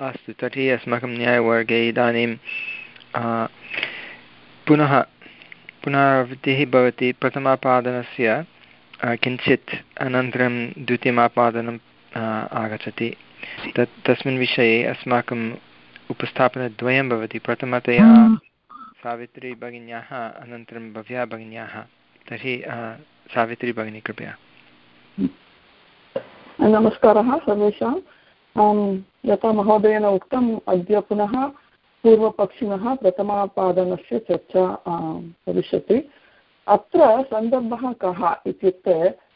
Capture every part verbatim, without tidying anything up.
अस्तु, तर्हि अस्माकं न्यायवर्गे इदानीं पुनः पुनरावृत्तिः भवति प्रथमापादनस्य किञ्चित् अनन्तरं द्वितीयमापादनम् आगच्छति। तत् तस्मिन् विषये अस्माकम् उपस्थापनद्वयं भवति। प्रथमतया सावित्री भगिन्याः, अनन्तरं भव्या भगिन्याः। तर्हि सावित्री भगिनी कृपया। नमस्कारः सर्वेषां। यथा महोदयेन उक्तम्, अद्य पुनः पूर्वपक्षिणः प्रथमापादनस्य चर्चा भविष्यति। अत्र सन्दर्भः कः इत्युक्ते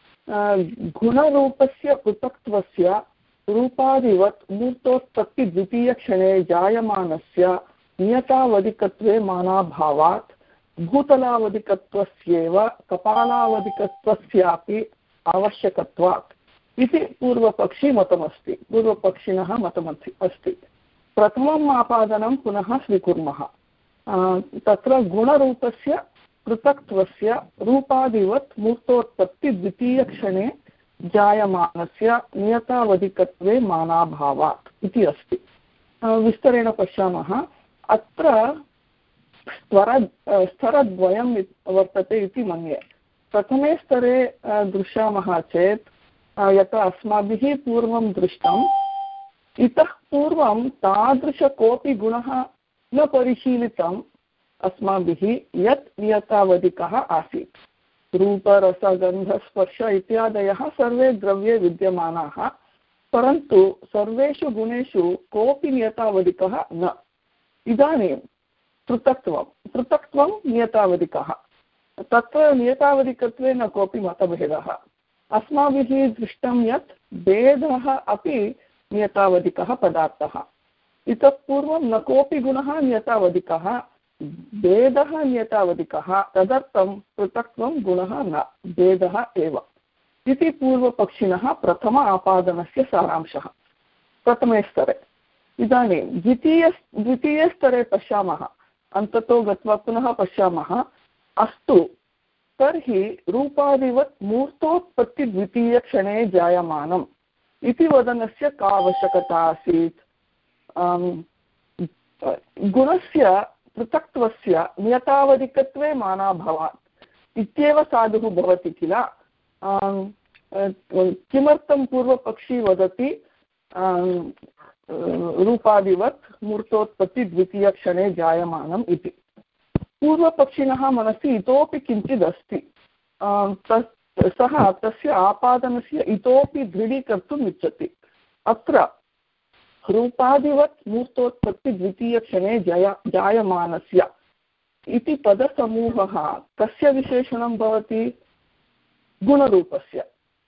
गुणरूपस्य पृथक्त्वस्य रूपादिवत् मूर्तोत्पत्तिद्वितीयक्षणे जायमानस्य नियतावधिकत्वे मानाभावात् भूतलावधिकत्वस्यैव कपालावधिकत्वस्यापि आवश्यकत्वात् इति पूर्वपक्षी मतमस्ति, पूर्वपक्षिणः मतमस्ति अस्ति। प्रथमम् आपादनं पुनः स्वीकुर्मः। तत्र गुणरूपस्य पृथक्त्वस्य रूपादिवत् मूर्तोत्पत्ति द्वितीयक्षणे जायमानस्य नियतावधिकत्वे मानाभावात् इति अस्ति। विस्तरेण पश्यामः। अत्र स्तर स्तरद्वयं वर्तते इति मन्ये। प्रथमे स्तरे दृश्यामः चेत् यथा अस्माभिः पूर्वं दृष्टम्, इतः पूर्वं तादृश कोऽपि गुणः न परिशीलितम् अस्माभिः यत् नियतावधिकः आसीत्। रूप रस गन्ध स्पर्श इत्यादयः सर्वे द्रव्ये विद्यमानाः, परन्तु सर्वेषु गुणेषु कोऽपि नियतावधिकः न। इदानीं पृथक्त्वं पृथक्त्वं नियतावधिकः। तत्र नियतावधिकत्वे न कोऽपि मतभेदः। अस्माभिः दृष्टं यत् भेदः अपि नियतावधिकः पदार्थः। इतः पूर्वं न कोऽपि गुणः नियतावधिकः, भेदः नियतावधिकः, तदर्थं पृथक्त्वं गुणः न, भेदः एव इति पूर्वपक्षिणः प्रथम आपादनस्य सारांशः प्रथमे स्तरे। इदानीं द्वितीय द्वितीयस्तरे पश्यामः, अन्ततो गत्वा पुनः पश्यामः। अस्तु, तर्हि रूपादिवत् मूर्तोत्पत्तिद्वितीयक्षणे जायमानम् इति वदनस्य का आवश्यकता आसीत्? गुणस्य पृथक्त्वस्य नियतावधिकत्वे मानाभावात् इत्येव साधुः भवति किल। किमर्थं पूर्वपक्षी वदति रूपादिवत् मूर्तोत्पत्तिद्वितीयक्षणे जायमानम् इति? पूर्वपक्षिणः मनसि इतोपि किञ्चिदस्ति। सः तस्य आपादनस्य इतोपि दृढीकर्तुम् इच्छति। अत्र रूपादिवत् मूर्तोत्पत्तिद्वितीयक्षणे जय जायमानस्य इति पदसमूहः कस्य विशेषणं भवति? गुणरूपस्य।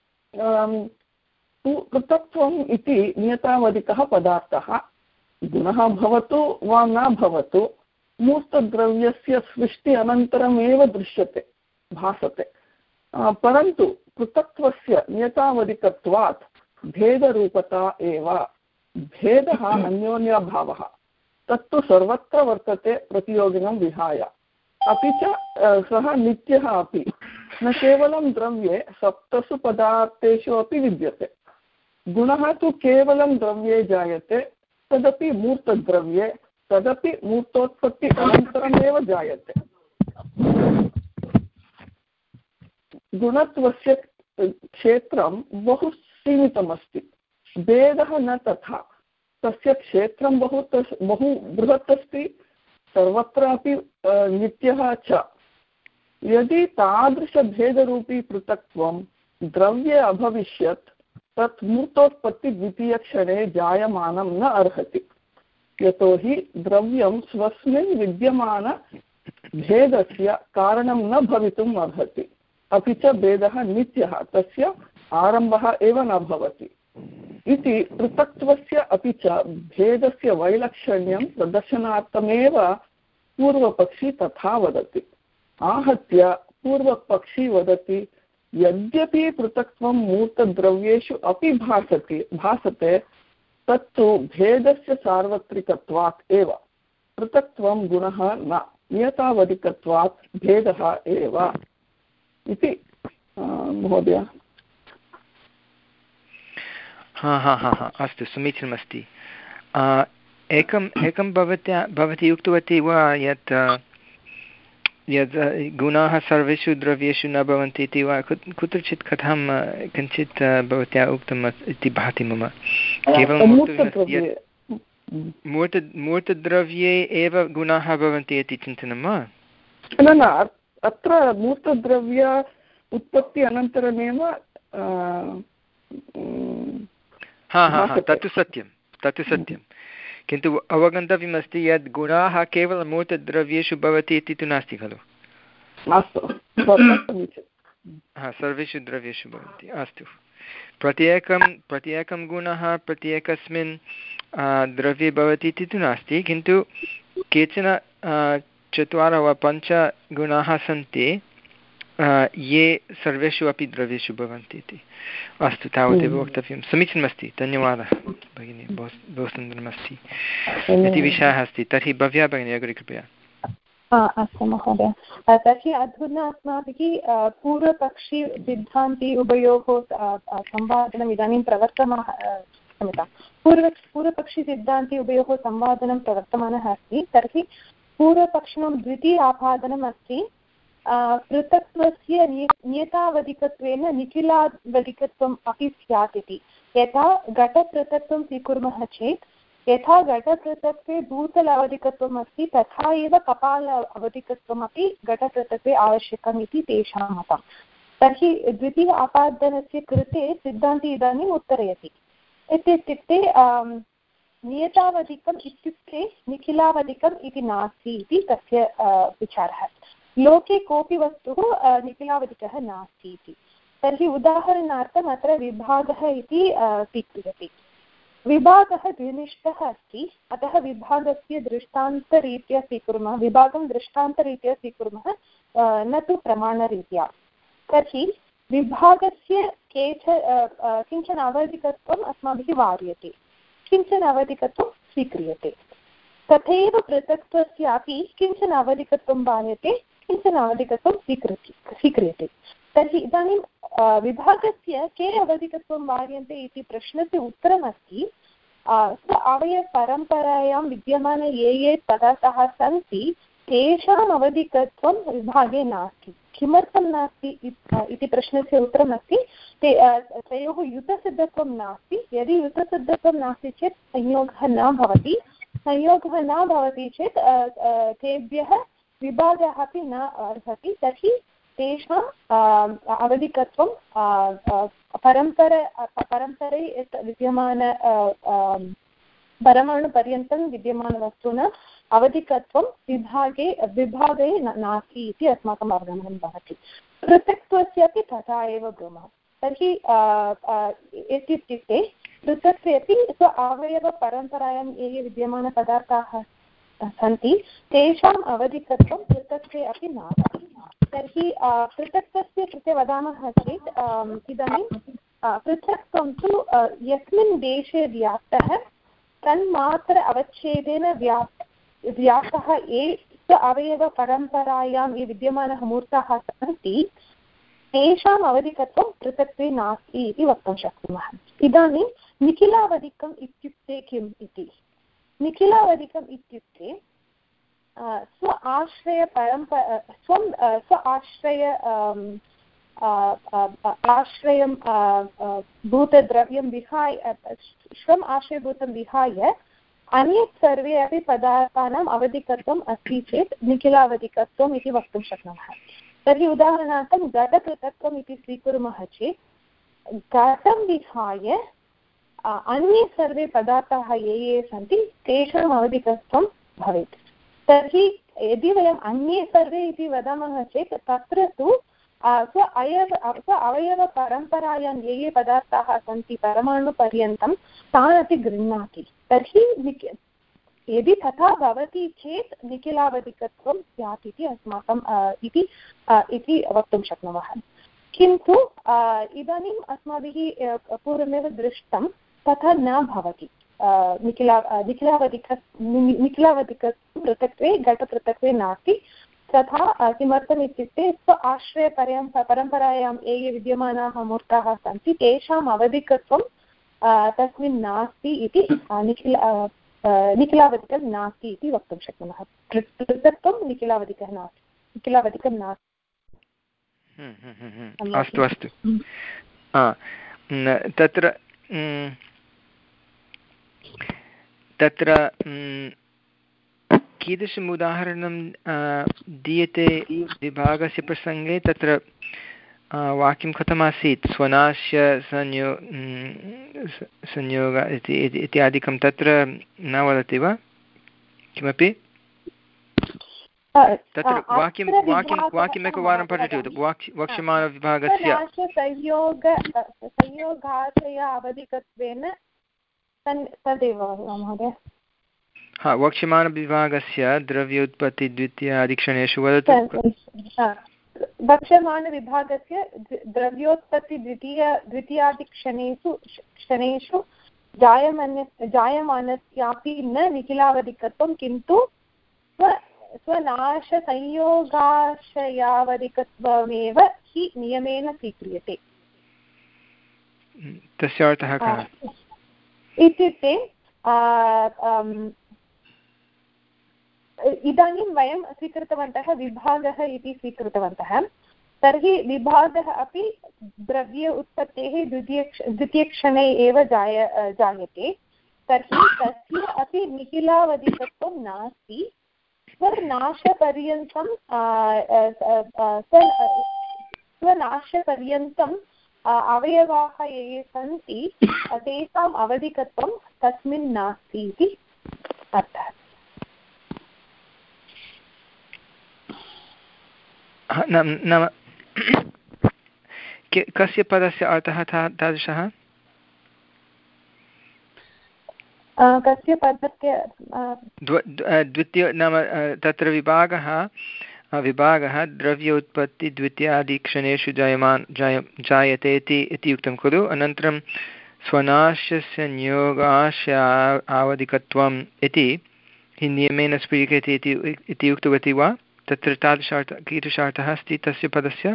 पृथक्त्वम् इति नियतावधिकः पदार्थः गुणः भवतु वा न भवतु, मूर्तद्रव्यस्य सृष्टि अनन्तरम् एव दृश्यते, भासते। परन्तु पृथक्त्वस्य नियतावधिकत्वात् भेदरूपता एव। भेदः अन्योन्यभावः, तत्तु सर्वत्र वर्तते प्रतियोगिनं विहाय। अपि च सः नित्यः अपि, न केवलं द्रव्ये, सप्तसु पदार्थेषु अपि विद्यते। गुणः तु केवलं द्रव्ये जायते, तदपि मूर्तद्रव्ये, तदपि मूर्तोत्पत्ति अनन्तरमेव जायते। गुणत्वस्य क्षेत्रं बहु सीमितमस्ति, भेदः न तथा। तस्य क्षेत्रं बहु बहु बृहत् अस्ति, सर्वत्रापि नित्यः च। यदि तादृशभेदरूपी पृथक्त्वं द्रव्ये अभविष्यत्, तत् मूर्तोत्पत्तिद्वितीयक्षणे जायमानं न अर्हति। यतोहि द्रव्यं स्वस्मिन् विद्यमान भेदस्य कारणं न भवितुम् अर्हति। अपि च भेदः नित्यः, तस्य आरम्भः एव न भवति इति पृथक्त्वस्य अपि च भेदस्य वैलक्षण्यं प्रदर्शनार्थमेव पूर्वपक्षी तथा वदति। आहत्य पूर्वपक्षी वदति, यद्यपि पृथक्त्वं मूर्तद्रव्येषु अपि भासते भासते तत्तु भेदस्य सार्वत्रिकत्वात् एव। पृथक्त्वं गुणः न, नियतावधिकत्वात् भेदः एव इति महोदय। हा हा हा हा अस्तु, समीचीनमस्ति। एकम् एकं भवत्या भवती उक्तवती वा यत् यद् गुणाः सर्वेषु द्रव्येषु न भवन्ति इति वा कुत्रचित् कथं किञ्चित् भवत्या उक्तम् इति भाति मम केवलं मूर्त मूर्तद्रव्ये एव गुणाः भवन्ति इति चिन्तनं वा? न न अत्र मूर्तद्रव्य उत्पत्ति अनन्तरमेव हा हा हा तत्तु सत्यं तत्तु सत्यं किन्तु अवगन्तव्यमस्ति यत् गुणाः केवलं मूर्तद्रव्येषु भवति इति तु नास्ति खलु? हा सर्वेषु द्रव्येषु भवन्ति। अस्तु प्रत्येकं प्रत्येकं गुणः प्रत्येकस्मिन् द्रव्ये भवति इति तु नास्ति किन्तु केचन चत्वारः वा पञ्च गुणाः सन्ति ये सर्वेषु अपि द्रव्येषु भवन्ति इति। अस्तु तावदेव वक्तव्यं। समीचीनमस्ति धन्यवादः भगिनी बहु बहु सुन्दरमस्ति इति विषयः अस्ति। तर्हि भव्या भगिनी अग्रे कृपया। अस्तु महोदय तर्हि अधुना अस्माभिः पूर्वपक्षी सिद्धान्ति उभयोः संवादनम् इदानीं प्रवर्तमानः क्षम्यतां पूर्व पूर्वपक्षिसिद्धान्ति उभयोः संवादनं प्रवर्तमानः अस्ति। तर्हि पूर्वपक्षिणं द्वितीय आपादनम् अस्ति पृथक्त्वस्य नियतावधिकत्वेन निखिलावधिकत्वम् अपि स्यात् इति। यथा घटपृथक्त्वं स्वीकुर्मः चेत् यथा घटपृथक्त्वे भूतल अवधिकत्वम् अस्ति तथा एव कपाल अवधिकत्वमपि घटपृथक्त्वे आवश्यकम् इति तेषां मतं। तर्हि द्वितीय आपादनस्य कृते सिद्धान्ती इदानीम् उत्तरयति इत्युक्ते नियतावधिकम् इत्युक्ते निखिलावधिकम् इति नास्ति इति तस्य विचारः। लोके कोऽपि वस्तुः निखिलावधिकः नास्ति इति। तर्हि उदाहरणार्थम् अत्र विभागः इति स्वीक्रियते। विभागः द्विनिष्ठः अस्ति अतः विभागस्य दृष्टान्तरीत्या स्वीकुर्मः विभागं दृष्टान्तरीत्या स्वीकुर्मः न तु प्रमाणरीत्या। तर्हि विभागस्य केच किञ्चन अवधिकत्वम् अस्माभिः वार्यते किञ्चन अवधिकत्वं स्वीक्रियते। तथैव पृथक्त्वस्यापि किञ्चन अवधिकत्वं वार्यते किञ्चन अवधिकत्वं स्वीकृति स्वीक्रियते। तर्हि इदानीं विभागस्य के अवधिकत्वं वार्यन्ते इति प्रश्नस्य उत्तरमस्ति स्व अवयवपरम्परायां विद्यमान ये ये पदार्थाः सन्ति तेषाम् अवधिकत्वं विभागे नास्ति। किमर्थं नास्ति इति प्रश्नस्य उत्तरमस्ति ते तयोः युतसिद्धत्वं नास्ति। यदि युतसिद्धत्वं नास्ति चेत् संयोगः न भवति। संयोगः न भवति चेत् तेभ्यः विभागः अपि न अर्हति। तर्हि तेषाम् अवधिकत्वं परम्पर परम्परे विद्यमान परमाणुपर्यन्तं विद्यमानवस्तूनाम् अवधिकत्वं विभागे विभागे नास्ति इति अस्माकम् अवगमनं भवति। पृथक्त्वस्यापि तथा एव ब्रूमः। तर्हि इत्युक्ते पृथक्त्वे अपि स्व अवयवपरम्परायां ये ये विद्यमानपदार्थाः सन्ति तेषाम् अवधिकत्वं पृथक्त्वे अपि नास्ति। तर्हि पृथक्त्वस्य कृते वदामः चेत् इदानीं पृथक्त्वं तु यस्मिन् देशे व्याप्तः तन्मात्र अवच्छेदेन व्याप् व्याप्तः ये स्व अवयवपरम्परायां ये विद्यमानः मूर्ताः सन्ति तेषाम् अवधिकत्वं पृथक्त्वे नास्ति इति वक्तुं शक्नुमः। इदानीं निखिलावधिकम् इत्युक्ते किम् इति। निखिलावधिकम् इत्युक्ते स्व आश्रयपरम्प स्वं स्व आश्रय आश्रयं भूतद्रव्यं विहाय स्वम् आश्रयभूतं विहाय अन्यत् सर्वे अपि पदार्थानाम् अवधिकत्वम् अस्ति चेत् निखिलावधिकत्वम् इति वक्तुं शक्नुमः। तर्हि उदाहरणार्थं घटपृथक्त्वम् इति स्वीकुर्मः चेत् घटं विहाय अन्ये सर्वे पदार्थाः ये ये सन्ति तेषाम् अवधिकत्वं भवेत्। तर्हि यदि वयम् अन्ये सर्वे इति वदामः चेत् तत्र तु स्व अयव स्व अवयवपरम्परायां ये ये पदार्थाः सन्ति परमाणुपर्यन्तं तान् अपि गृह्णाति। तर्हि यदि तथा भवति चेत् निखिलावधिकत्वं स्यात् इति अस्माकम् इति वक्तुं शक्नुमः। किन्तु इदानीम् अस्माभिः पूर्वमेव दृष्टं तथा न भवति। निखिला निखिलावधिक निखिलावधिक पृथक्त्वे घटपृथक्त्वे नास्ति। तथा किमर्थम् इत्युक्ते स्व आश्रयपर्यं परम्परायां ये ये विद्यमानाः मूर्ताः सन्ति तेषाम् अवधिकत्वं तस्मिन् नास्ति इति निखिल निखिलावधिकं नास्ति इति वक्तुं शक्नुमः। पृथक्त्वं निखिलावधिकः नास्ति, निखिलावधिकं नास्ति। अस्तु अस्तु। तत्र तत्र कीदृशम् उदाहरणं दीयते विभागस्य प्रसङ्गे? तत्र वाक्यं कथमासीत्? स्वनाश्य संयो संयोग इति इत्यादिकं तत्र न वदति वा किमपि? तत्र वाक्यं वाक्यं वाक्यमेकवारं पठतु। वक्ष्यमाणविभागस्य संयोगाश्रय अवधिकत्वेन तदेव महोदय। हा, वक्ष्यमाणविभागस्य द्रव्योत्पत्तिद्वितीयादिक्षणेषु वदतु। वक्ष्यमाणविभागस्य द्रव्योत्पत्तिद्वितीय द्वितीयादिक्षणेषु क्षणेषु जायमान्य जायमानस्यापि न निखिलावधिकत्वं, किन्तु स्वनाशसंयोगाश्रयावधिकत्वमेव हि नियमेन स्वीक्रियते। तस्य अर्थः कः इत्युक्ते इदानीं वयं स्वीकृतवन्तः विभागः इति स्वीकृतवन्तः। तर्हि विभागः अपि द्रव्य उत्पत्तेः द्वितीय द्वितीयक्षणे एव जाय जायते। तर्हि तस्य अपि निखिलावधिकत्वं नास्ति। स्वनाशपर्यन्तं स्वनाशपर्यन्तम् अवयवाः ये ये सन्ति तेषाम् अवधिकत्वं तस्मिन् नास्ति इति अर्थः। नाम कस्य पदस्य अर्थः तादृशः? कस्य पदस्य द्वितीय नाम तत्र विभागः विभागः द्रव्य उत्पत्ति द्वितीयादिक्षणेषु जायमान् जाय जायते इति उक्तं खलु। अनन्तरं स्वनाशस्य नियोगाश्य आवधिकत्वम् इति नियमेन स्वीक्रियते इति उक्तवती वा? तत्र तादृशार्थः कीदृशार्थः अस्ति तस्य पदस्य?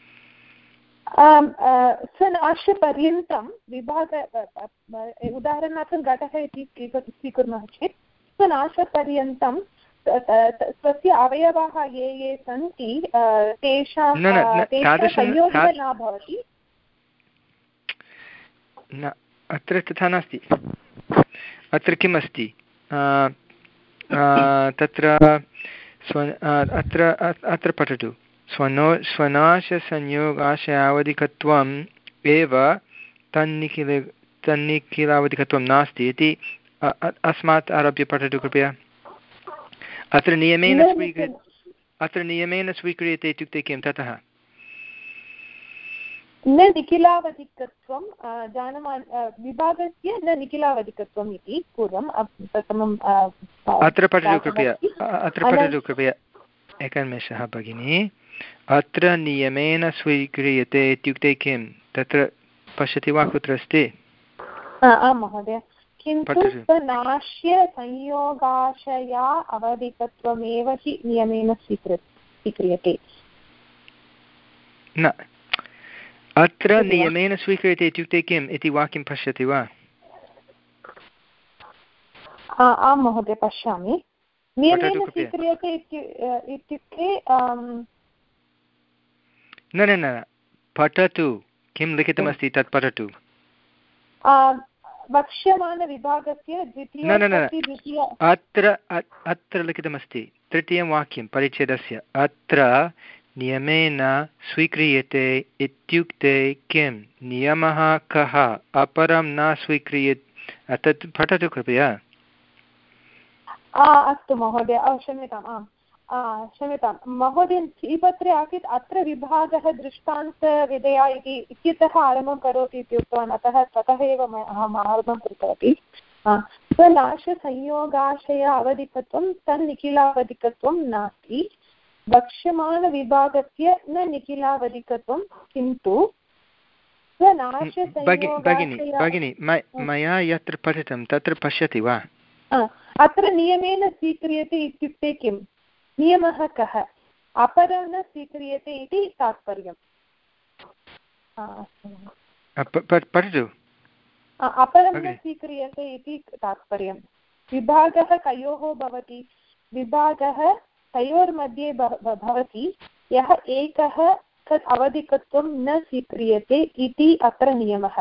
स्वनाशपर्यन्तं विभाग उदाहरणार्थं घटः इति स्वीकुर्मः चेत् स्वनाशपर्यन्तं स्वस्य अवयवाः ये ये सन्ति तेषां संयोगः न भवति। न, अत्र तथा नास्ति। अत्र किम् अस्ति? तत्र स्व अत्र अत्र पठतु। स्वनो स्वनाशसंयोगाशयावधिकत्वम् एव तन्निखिल तन्निखिलावधिकत्वं नास्ति इति अस्मात् आरभ्य पठतु कृपया। अत्र नियमेन स्वीक्रियते अत्र नियमेन स्वीक्रियते इत्युक्ते किं ततः? न निखिलावधिकत्वं जायमान विभागस्य न निखिलावधिकत्वम् इति पूर्वं प्रथमं अत्र पठतु कृपया। अत्र पठतु कृपया एकनिमेषः भगिनी। अत्र नियमेन स्वीक्रियते इत्युक्ते किं? तत्र पश्यति वा कुत्र अस्ति? आं महोदय। किन्तु स्वनाश्य संयोगाशया अवधिकत्वमेव हि नियमेन स्वीक्रियते। न, अत्र नियमेन स्वीक्रियते इत्युक्ते किम् इति वाक्यं पश्यति वा? आं महोदय, पश्यामि। नियमेन स्वीक्रियते इत्युक्ते न न न पठतु, किं लिखितमस्ति तत् पठतु। वक्ष्यमाणविभागस्य द्वितीय न न न अत्र अत्र लिखितमस्ति तृतीयं वाक्यं परिच्छेदस्य। अत्र नियमेन स्वीक्रियते इत्युक्ते किं? नियमः कः? अपरं न स्वीक्रियते तत् पठतु कृपया। अस्तु महोदय, क्षम्यताम्। आम् क्षम्यतां महोदय, श्रीपत्रे आसीत् अत्र विभागः दृष्टान्तविधया इति इत्यतः आरम्भं करोति इति उक्तवान्, अतः ततः एव अहम् आरम्भं कृतवती। स्वनाशसंयोगाशय अवधिकत्वं तन्निखिलावधिकत्वं नास्ति। वक्ष्यमाणविभागस्य न निखिलावधिकत्वं, किन्तु भगिनी मया यत्र पठितं तत्र पश्यति वा? अत्र नियमेन स्वीक्रियते इत्युक्ते किम्? नियमः कः? अपरं न स्वीक्रियते इति तात्पर्यम्। पठतु। अपरं न स्वीक्रियते इति तात्पर्यं। विभागः कयोः भवति? विभागः तयोर्मध्ये भवति यः एकः तत् अवधिकत्वं न स्वीक्रियते इति अत्र नियमः।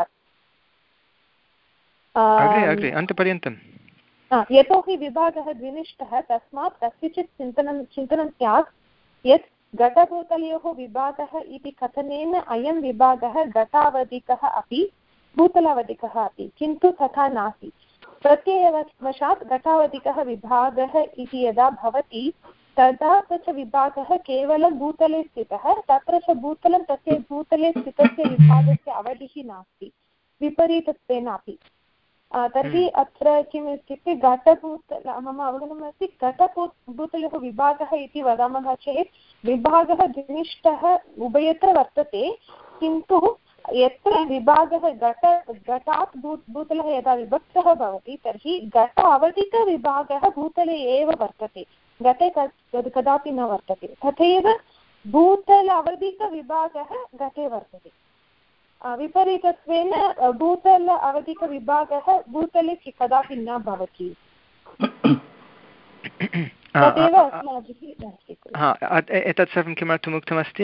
अन्तपर्यन्तं यतोहि विभागः द्विनिष्ठः तस्मात् कस्यचित् चिन्तनं चिन्तनं स्यात् यत् घटभूतलयोः विभागः इति कथनेन अयं विभागः घटावधिकः अपि भूतलावधिकः अपि, किन्तु तथा नास्ति। प्रत्ययवशात् घटावधिकः विभागः इति यदा भवति तदा च विभागः केवलं भूतले स्थितः, तत्र च भूतलं तस्य भूतले स्थितस्य विभागस्य अवधिः नास्ति विपरीतत्वेनापि। तर्हि अत्र किम् इत्युक्ते घटभूतल मम अवगमनमस्ति घटभू भूतलयोः विभागः इति वदामः चेत् विभागः द्विनिष्ठः उभयत्र वर्तते, किन्तु यत्र विभागः घट घटात् भू भूतलः यदा विभक्तः भवति तर्हि घट अवधिकविभागः भूतले एव वर्तते, घटे कदापि न वर्तते। तथैव भूतल अवधिकविभागः घटे वर्तते। विपरीतत्वेन भूतल अवधिकविभागः भूतले कदापि न भवति। तदेव अस्माभिः एतत् सर्वं किमर्थम् उक्तमस्ति?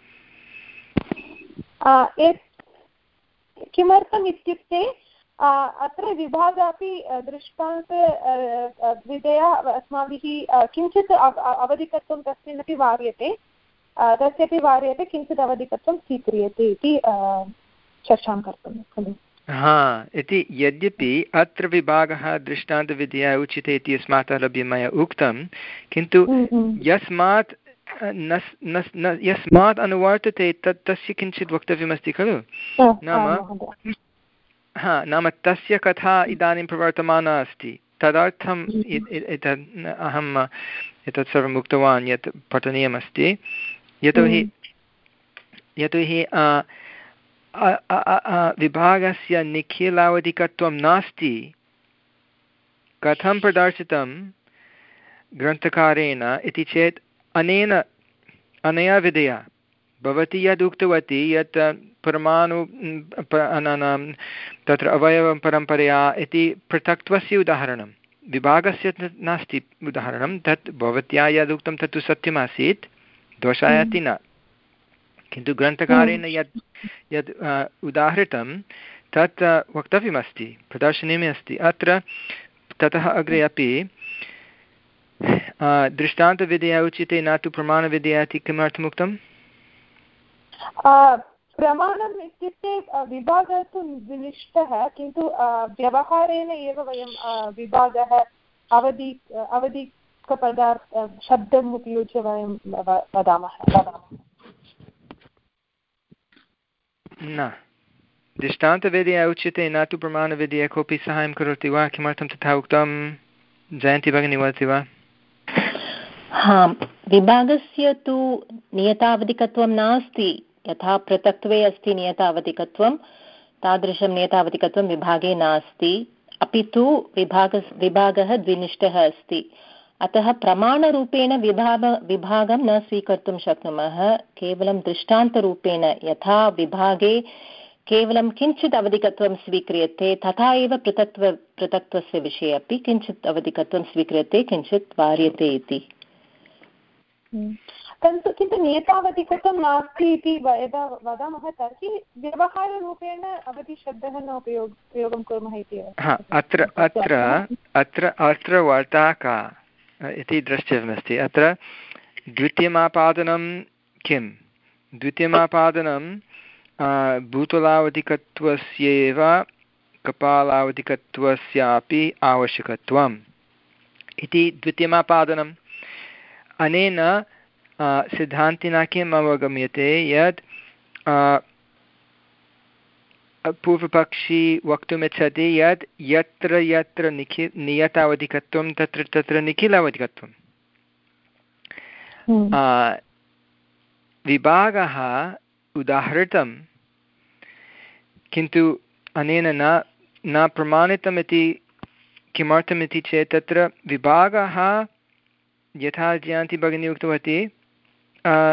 किमर्थम् इत्युक्ते अत्र विभागः अपि दृष्टान्त विधया अस्माभिः किञ्चित् अवधिकत्वं तस्मिन्नपि वार्यते, तस्यापि वार्यते, किञ्चित् अवधिकत्वं स्वीक्रियते इति चर्चां कर्तुं खलु। हा इति यद्यपि अत्र विभागः दृष्टान्तविधया उच्यते इति अस्मात् आरभ्य मया उक्तं, किन्तु यस्मात् यस्मात् अनुवर्तते तत् तस्य किञ्चित् वक्तव्यमस्ति खलु। नाम हा नाम तस्य कथा इदानीं प्रवर्तमाना अस्ति, तदर्थम् एतत् अहम् एतत् सर्वम् उक्तवान् यत् पठनीयमस्ति। यतोहि यतोहि विभागस्य निखिलावधिकत्वं नास्ति, कथं प्रदर्शितं ग्रन्थकारेण इति चेत् अनेन अनया विधया भवती यद् उक्तवती यत् परमाणु तत्र अवयवं परम्परया इति पृथक्त्वस्य उदाहरणं, विभागस्य नास्ति उदाहरणं, तत् भवत्या यदुक्तं तत्तु सत्यमासीत्, दोषायाति न, किन्तु ग्रन्थकारेण यत् यद् उदाहृतं तत् वक्तव्यमस्ति, प्रदर्शनीयम् अस्ति अत्र। ततः अग्रे अपि दृष्टान्तविधया उच्यते न तु प्रमाणविधया इति किमर्थमुक्तम्? प्रमाणम् इत्युक्ते विभागः तु निष्ठः, किन्तु व्यवहारेण एव वयं विभागः अवधि अवधिकपदार्थ शब्दम् उपयुज्य वयं वदामः। न दृष्टान्तविधया उच्यते न तु प्रमाणविधया। कोऽपि साहाय्यं करोति वा? किमर्थं तथा उक्तं? जयन्ती भगिनी वदति वा? हा, विभागस्य तु नियतावधिकत्वं नास्ति, यथा पृथक्त्वे अस्ति नियतावधिकत्वं तादृशं नियतावधिकत्वं विभागे नास्ति, अपि तु विभाग विभागः द्विनिष्ठः अस्ति। अतः प्रमाणरूपेण विभाग विभागं न स्वीकर्तुं शक्नुमः, केवलं दृष्टान्तरूपेण यथा विभागे केवलं किञ्चित् अवधिकत्वं स्वीक्रियते तथा एव पृथक्त्व पृथक्त्वस्य विषये अपि किञ्चित् अवधिकत्वं स्वीक्रियते, किञ्चित् वार्यते इति। किन्तु किन्तु नियतावधिकत्वं नास्ति इति यदा वदामः तर्हि व्यवहाररूपेण अवधिशब्दः न उपयोग उपयोगं कुर्मः इति। अत्र अत्र अत्र अत्र वार्ता का इति द्रष्टव्यमस्ति। अत्र द्वितीयमापादनं किं? द्वितीयमापादनं भूतलावधिकत्वस्यैव कपालावधिकत्वस्यापि आवश्यकत्वम् इति द्वितीयमापादनम्। अनेन सिद्धान्तिना किम् अवगम्यते यत् पूर्वपक्षी वक्तुमिच्छति यत् यत्र यत्र निखि नियतावधिकत्वं तत्र तत्र निखिलावधिकत्वं। विभागः उदाहृतं, किन्तु अनेन न न प्रमाणितमिति। किमर्थमिति चेत् तत्र विभागः यथा जयन्ती भगिनी उक्तवती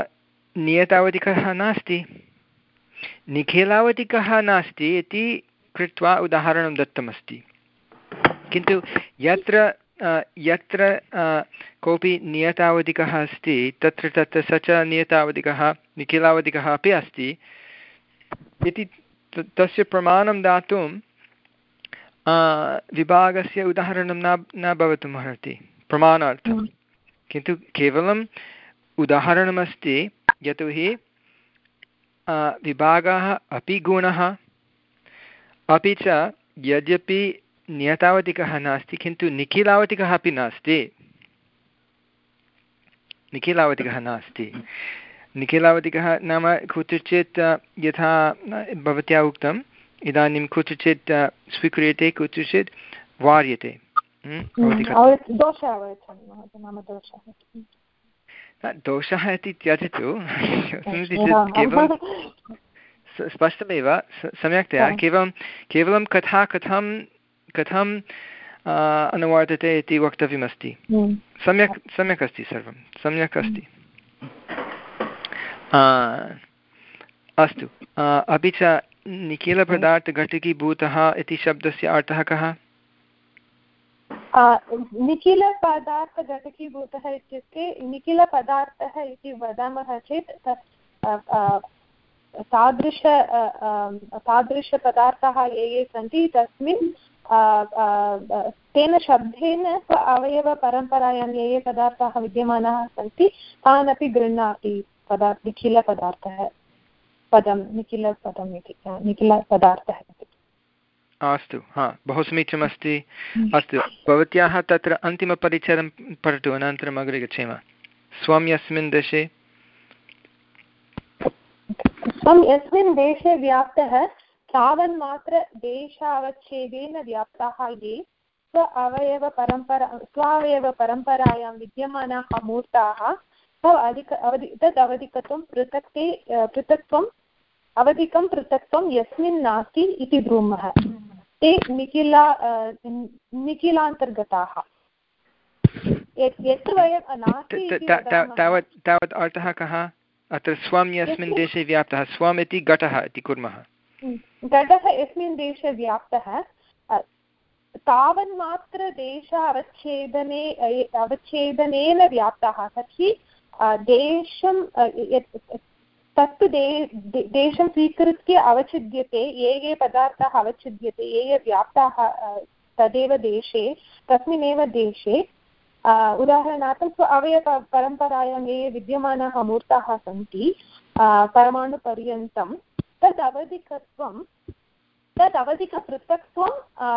नियतावधिकः नास्ति, निखिलावधिकः नास्ति इति कृत्वा उदाहरणं दत्तमस्ति। किन्तु यत्र यत्र कोऽपि नियतावधिकः अस्ति तत्र तत्र स च नियतावधिकः निखिलावधिकः अपि अस्ति इति तस्य प्रमाणं दातुं विभागस्य उदाहरणं न न भवितुम् अर्हति प्रमाणार्थं। किन्तु केवलम् उदाहरणमस्ति यतोहि विभागः अपि गुणः अपि च यद्यपि नियतावधिकः नास्ति किन्तु निखिलावधिकः अपि नास्ति निखिलावधिकः नास्ति निखिलावधिकः नाम कुत्रचित् यथा भवत्या उक्तम् इदानीं कुत्रचित् स्वीक्रियते कुत्रचित् वार्यते। दोषः इति त्यजतु केवलं स्पष्टमेव सम्यक्तया केवलं केवलं कथा कथं कथम् अनुवर्तते इति वक्तव्यमस्ति। सम्यक् सम्यक् अस्ति सर्वं सम्यक् अस्ति। अस्तु अपि च निखिलपदार्थघटिकीभूतः इति शब्दस्य अर्थः कः? निखिलपदार्थघटकीभूतः इत्युक्ते निखिलपदार्थः इति वदामः चेत् तादृश तादृशपदार्थाः ये ये सन्ति तस्मिन् तेन शब्देन स्व अवयवपरम्परायां ये ये पदार्थाः विद्यमानाः सन्ति तान् अपि गृह्णाति पदार्थ निखिलपदार्थः पदं निखिलपदम् इति निखिलपदार्थः इति। अस्तु हा बहु समीचीनमस्ति। अस्तु भवत्याः तत्र अन्तिमपरिच्छेदं पठतु अनन्तरम् अग्रे गच्छेम। स्वं यस्मिन् देशे स्वं यस्मिन् देशे व्याप्तः तावन्मात्र देशावच्छेदेन व्याप्ताः ये स्व अवयवपरम्परा स्वावयवपरम्परायां विद्यमानाः मूर्ताः तव अधिक अवधि तद् अवधिकत्वं पृथक्ते पृथक्त्वम् अवधिकं पृथक्त्वं यस्मिन् नास्ति इति ब्रूमः ते निखिला निखिलान्तर्गताः। यत्र वयं नास्ति तावत् तावत् अर्थः कः? अत्र स्वं यस्मिन् देशे व्याप्तः स्वम् इति घटः इति कुर्मः। घटः यस्मिन् देशे व्याप्तः तावन्मात्र देश अवच्छेदने अवच्छेदनेन व्याप्ताः। तर्हि देशं तत्तु दे देशं स्वीकृत्य अवच्छिद्यते ये ये पदार्थाः अवच्छिद्यते ये ये व्याप्ताः तदेव देशे तस्मिन्नेव देशे उदाहरणार्थं स्व अवयवपरम्परायां ये ये विद्यमानाः मूर्ताः सन्ति परमाणुपर्यन्तं तद् अवधिकत्वं तद् अवधिकपृथक्त्वं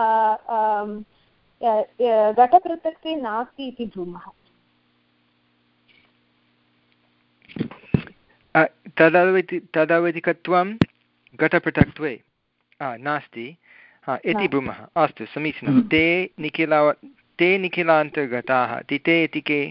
घटपृथक्त्वे नास्ति इति ब्रूमः। तदवधि तदवधिकत्वं घटपृथक्त्वे नास्ति इति ब्रूमः। अस्तु समीचीनं। ते निखिला ते निखिलान्तर्गताः ते इति के?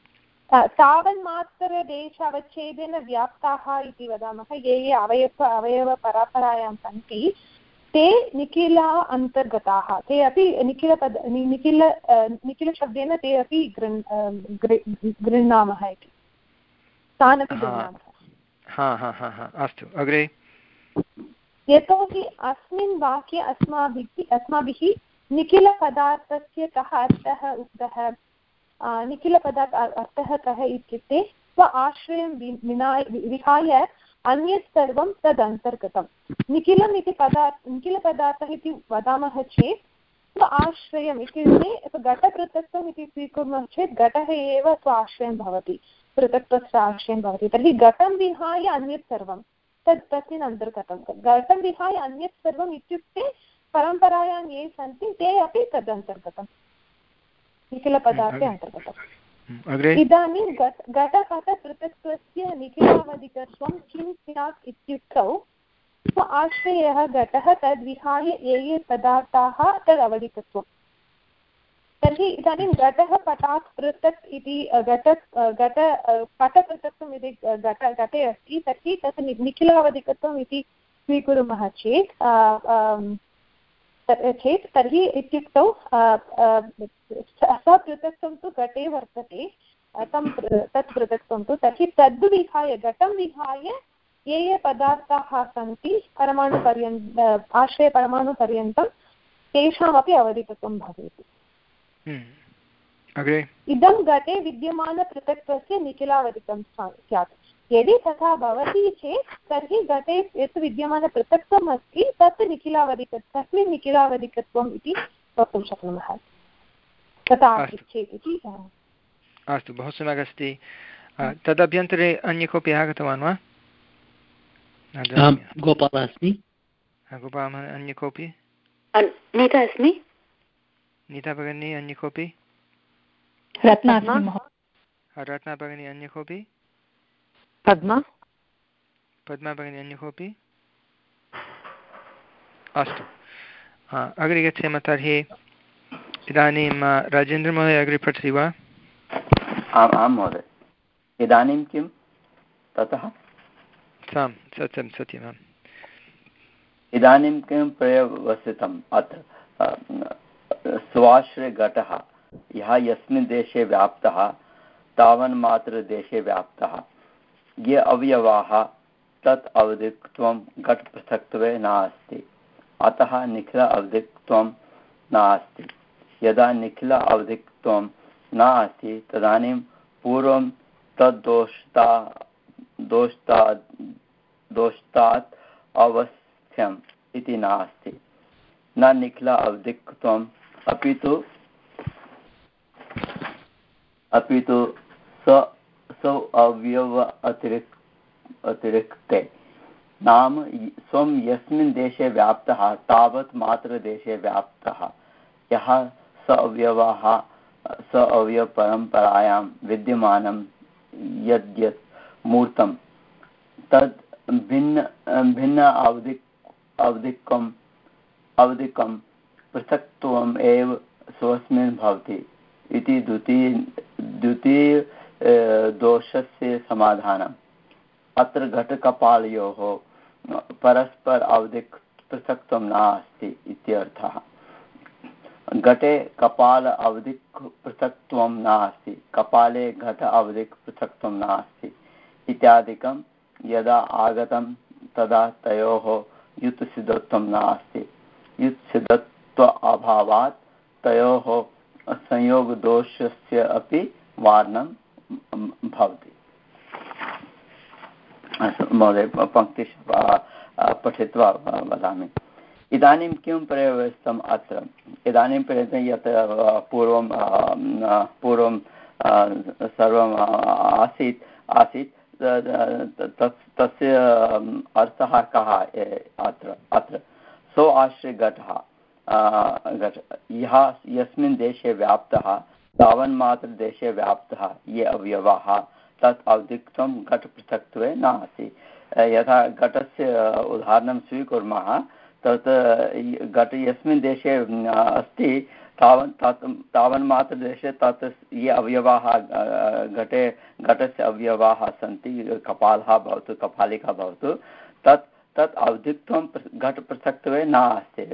तावन्मात्रदेशावच्छेदेन व्याप्ताः इति वदामः ये ये अवयव अवयवपरम्परायां सन्ति ते निखिला अन्तर्गताः। ते अपि निखिलपद निखिल निखिलशब्देन ते अपि गृह् गृह्णामः इति तान् अपि गृह्णामः। हा हा हा हा अस्तु अग्रे। यतोहि अस्मिन् वाक्ये अस्माभिः अस्माभिः निखिलपदार्थस्य कः अर्थः उक्तः। निखिलपदार्थ अर्थः कः इत्युक्ते स्व आश्रयं विना विहाय अन्यत् सर्वं तदन्तर्गतं। निखिलम् इति पदार्थ निखिलपदार्थः इति वदामः चेत् स्व आश्रयम् इत्युक्ते घटपृथक्त्वम् इति स्वीकुर्मः चेत् घटः एव स्व आश्रयं भवति पृथक्त्वस्य आश्रयं भवति। तर्हि घटं विहाय अन्यत् सर्वं तत् तस्मिन् अन्तर्गतं। घटं विहाय अन्यत् सर्वम् इत्युक्ते परम्परायां ये सन्ति ते अपि तदन्तर्गतं निखिलपदार्थे अन्तर्गतम्। इदानीं घटपटपृथक्त्वस्य निखिलावधिकत्वं किं स्यात् इत्युक्तौ स्व आश्रयः घटः तद्विहाय ये ये पदार्थाः तदवधिकत्वं। तर्हि इदानीं घटः पटात् पृथक् इति घट घट पटपृथक्त्वम् इति घट घटे अस्ति। तर्हि तत् निखिलावधिकत्वम् इति स्वीकुर्मः चेत् चेत् तर्हि इत्युक्तौ सपृथक्त्वं तु घटे वर्तते तं तत् पृथक्त्वं तु तर्हि तद् विहाय घटं विहाय ये ये पदार्थाः सन्ति परमाणुपर्यन्त आश्रयपरमाणुपर्यन्तं तेषामपि अवधिकत्वं भवेत्। अग्रे इदं घटे विद्यमानपृथक्त्वस्य निखिलावधिकं स्यात्। यदि तथा भवति चेत् तर्हि घटे यत् विद्यमानपृथक्त्वम् अस्ति तत् निखिलावधिक तस्मिन् निखिलावधिकत्वम् इति वक्तुं शक्नुमः। तथा चेत् इति। अस्तु, बहु सम्यक् अस्ति। तदभ्यन्तरे अन्य कोऽपि आगतवान् वा? गोपालः अस्मि। गोपालः, अन्य कोऽपि? नीता अस्मि। नीता भगिनी, अन्य कोऽपि? रत्ना रत्ना भगिनी, अन्य कोऽपि? पद्मा पद्मा भगिनी, अन्य कोऽपि? अस्तु, अग्रे गच्छेम तर्हि। इदानीं राजेन्द्रमहोदय अग्रे पठति वा? आम् आं महोदय। इदानीं किं ततः? सां सत्यं सत्यम्। इदानीं किं प्रव्यवस्थितम् अत्र स्वाश्रयघटः यः यस्मिन् देशे व्याप्तः तावन्मात्रदेशे व्याप्तः ये अवयवाः तत् अवधिकत्वं घटपृथक्त्वे नास्ति। अतः निखिल अवधिकत्वं नास्ति। यदा निखिल अवधिकत्वं नास्ति तदानीं पूर्वं तद्दोषता दोषता दोषात् अवस्थ्यम् इति नास्ति। न निखिल अवधिकत्वम् अपि तु अपि तु स सौ अवयव अतिरिक्त अतिरिक्ते नाम स्वं यस्मिन् देशे व्याप्तः तावत् मात्र देशे व्याप्तः यः स अवयवः स अवयवपरम्परायां विद्यमानं यद्यत् मूर्तं तद् भिन्न भिन्न अवधिक अवधिकम् अवधिकं पृथक्त्वम् एव स्वस्मिन् भवति इति द्वितीय द्वितीय दोषस्य समाधानम्। अत्र घटकपालयोः परस्पर अवधिक पृथक्त्वं नास्ति इत्यर्थः। घटे कपाल अवधिक पृथक्त्वं नास्ति, कपाले घट अवधिक पृथक्त्वं नास्ति इत्यादिकं यदा आगतं तदा तयोः युतसिद्धत्वं नास्ति। युतसिद्धत्व अभावात् तयोः संयोगदोषस्य अपि वारणं भवति। महोदय पङ्क्ति पठित्वा वदामि। इदानीं किं प्रव्यवस्थितम् अत्र? इदानीं पर्यन्तं यत् पूर्वं पूर्वं सर्वम् आसीत् आसीत् तस्य अर्थः कः अत्र अत्र सो आश्रयघटः घट यः यस्मिन् देशे व्याप्तः तावन्मात्रदेशे व्याप्तः ये अवयवाः तत् अवधिकत्वं घटपृथक्त्वे नास्ति। यथा घटस्य उदाहरणं स्वीकुर्मः तत् घट यस्मिन् देशे अस्ति तावन् तावन्मात्रदेशे तत् ये अवयवाः घटे घटस्य अवयवाः सन्ति कपालः भवतु कपालिका भवतु तत् तत् अवधिकत्वं घटपृथक्त्वे नास्ति।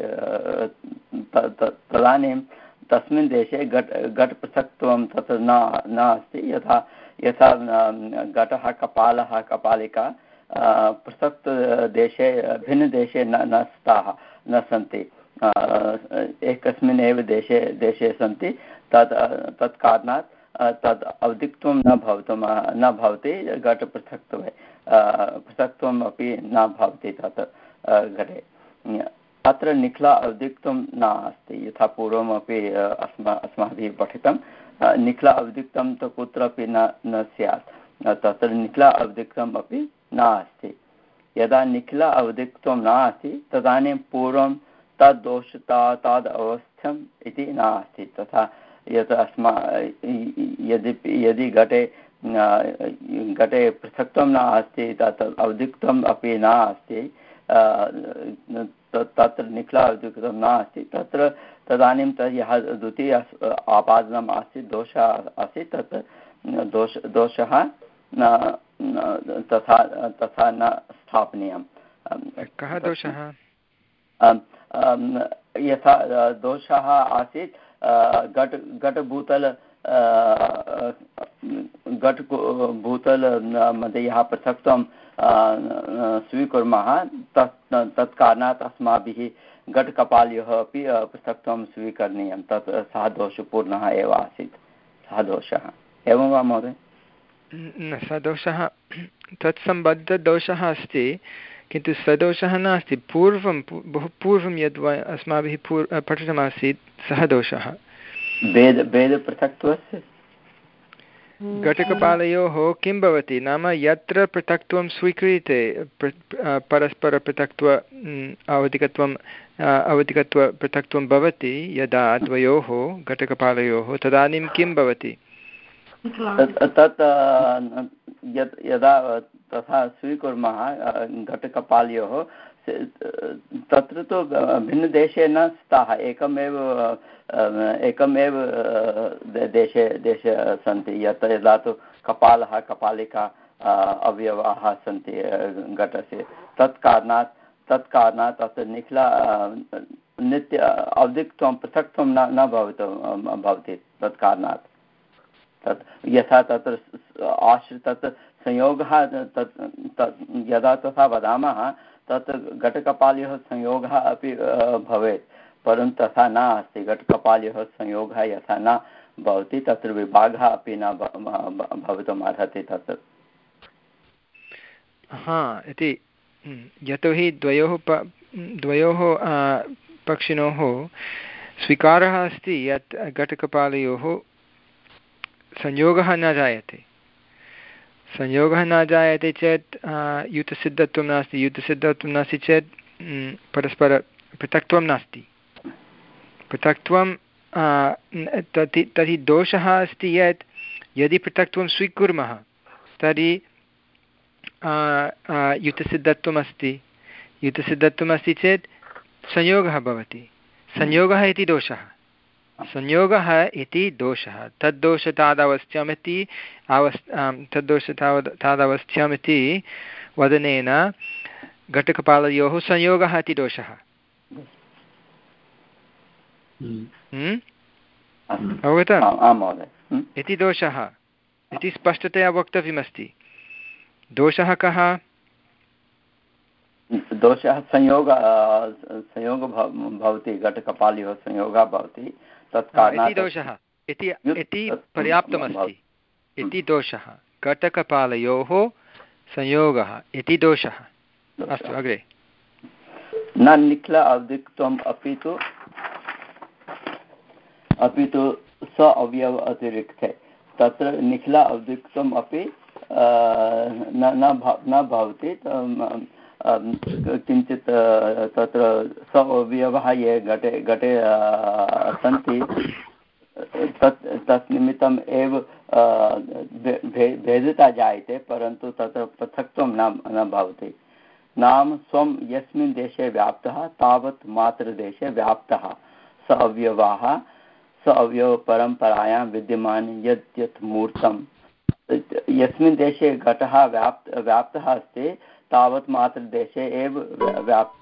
तदानीं तस्मिन् देशे घट घटपृथक्त्वं तत् न नास्ति। यथा यथा घटः कपालः कपालिका पृथक् देशे भिन्नदेशे न न स्तः न सन्ति, एकस्मिन् एव देशे देशे सन्ति। तत् तत् कारणात् तद् अवधिकत्वं न भवितुं न भवति। घटपृथक्त्वे पृथक्त्वम् अपि न भवति तत् घटे। अत्र निखिला अवधिकत्वं नास्ति। यथा पूर्वमपि अस्मा अस्माभिः पठितं निखिला अवधिकत्वं तु कुत्रापि न न स्यात्। तत्र निखिला अवधिकत्वम् अपि नास्ति। यदा निखिला अवधिकत्वं नास्ति तदानीं पूर्वं तद्दोषता तद् अवस्थ्यम् इति नास्ति। तथा यत् अस्मा यदि यदि घटे घटे पृथक्त्वं नास्ति तत् अवधिकत्वम् अपि नास्ति, तत्र निखिला अवधिकत्वं नास्ति। तत्र तदानीं तत् यः द्वितीय आपादनम् आसीत् दोषः आसीत् तत् दोष दोषः न तथा तथा न स्थापनीयं। कः दोषः? यथा दोषः आसीत् घट घटभूतल घट भूतल मध्ये यः पृथक्त्वं स्वीकुर्मः तत् तत् कारणात् अस्माभिः घटकपालयोः अपि पृथक्त्वं स्वीकरणीयं तत् सः दोषपूर्णः एव आसीत् सः दोषः एवं वा महोदय न सदोषः तत्सम्बद्धदोषः अस्ति किन्तु सदोषः नास्ति पूर्वं बहु पूर्वं यद् अस्माभिः पूर् पठितमासीत् सः दोषः भेद भेदपृथक्त्वस्य घटकपालयोः किं भवति नाम यत्र पृथक्त्वं स्वीक्रियते परस्परपृथक्त्व अवधिकत्वम् अवधिकत्वपृथक्त्वं भवति यदा द्वयोः घटकपालयोः तदानीं किं भवति तत् यदा तथा स्वीकुर्मः घटकपालयोः तत्र तु भिन्नदेशे न स्तः एकमेव एकमेव देशे देशे सन्ति यत् यदा तु कपालः कपालिका अवयवाः सन्ति घटस्य तत् कारणात् तत् कारणात् तत्र निखिला नित्य अवधिकत्वं पृथक्त्वं न न भवितुं भवति तत् कारणात् तत् यथा तत्र आश्रित तत् संयोगः तत् यदा तथा वदामः तत् घटकपालयोः संयोगः अपि भवेत् परन्तु तथा न अस्ति घटकपालयोः संयोगः यथा न भवति तत्र विभागः अपि न भवितुम् अर्हति तत्र हा इति यतोहि द्वयोः प द्वयोः पक्षिणोः स्वीकारः अस्ति यत् घटकपालयोः संयोगः न जायते संयोगः न जायते चेत् युतसिद्धत्वं नास्ति युतसिद्धत्वं नास्ति चेत् परस्परपृथक्त्वं नास्ति पृथक्त्वं तर्हि तर्हि दोषः अस्ति यत् यदि पृथक्त्वं स्वीकुर्मः तर्हि युतसिद्धत्वम् अस्ति युतसिद्धत्वम् अस्ति चेत् संयोगः भवति संयोगः इति दोषः संयोगः इति दोषः तद्दोषतादवस्थ्यमिति अवस् तद्दोषतावद् तादवस्थ्यमिति वदनेन घटकपालयोः संयोगः इति दोषः अवगतम् इति दोषः इति स्पष्टतया वक्तव्यमस्ति दोषः कः दोषः संयोग संयोग भवति घटकपालयोः संयोगः भवति इति दोषः इति इति पर्याप्तमस्ति इति दोषः घटकपालयोः संयोगः इति दोषः अस्तु अग्रे न निखिल अवधिकत्वम् अपि तु अपि तु स अवयव अतिरिक्ते तत्र निखिल अवधिकत्वम् अपि न भवति किञ्चित् तत्र स अवयवः ये घटे घटे सन्ति तत् तत् निमित्तम् एव भेदता जायते परन्तु तत्र पृथक्त्वं न न भवति नाम स्वं यस्मिन् देशे व्याप्तः तावत् मातृदेशे व्याप्तः स अवयवाः स अवयवपरम्परायां विद्यमानं यत् यत् मूर्तं यस्मिन् देशे घटः व्याप्त व्याप्तः अस्ति तावत् मातृदेशे एव व्याप्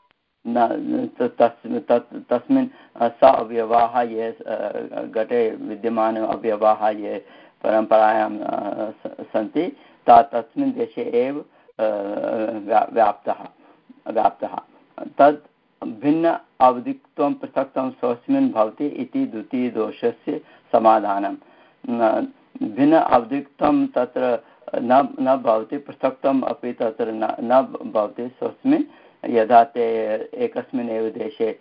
तस्मिन् स अवयवाः ये घटे विद्यमान अवयवाः ये परम्परायां सन्ति ता तस्मिन् देशे एव व्याप्तः व्याप्तः तद् भिन्न अवधिकत्वं पृथक्त्वं स्वस्मिन् भवति इति द्वितीयदोषस्य समाधानं भिन्न अवधिकत्वं तत्र न न भवति पृथक्त्वम् अपि तत्र न न भवति स्वस्मिन् यदा ते एकस्मिन् एव देशे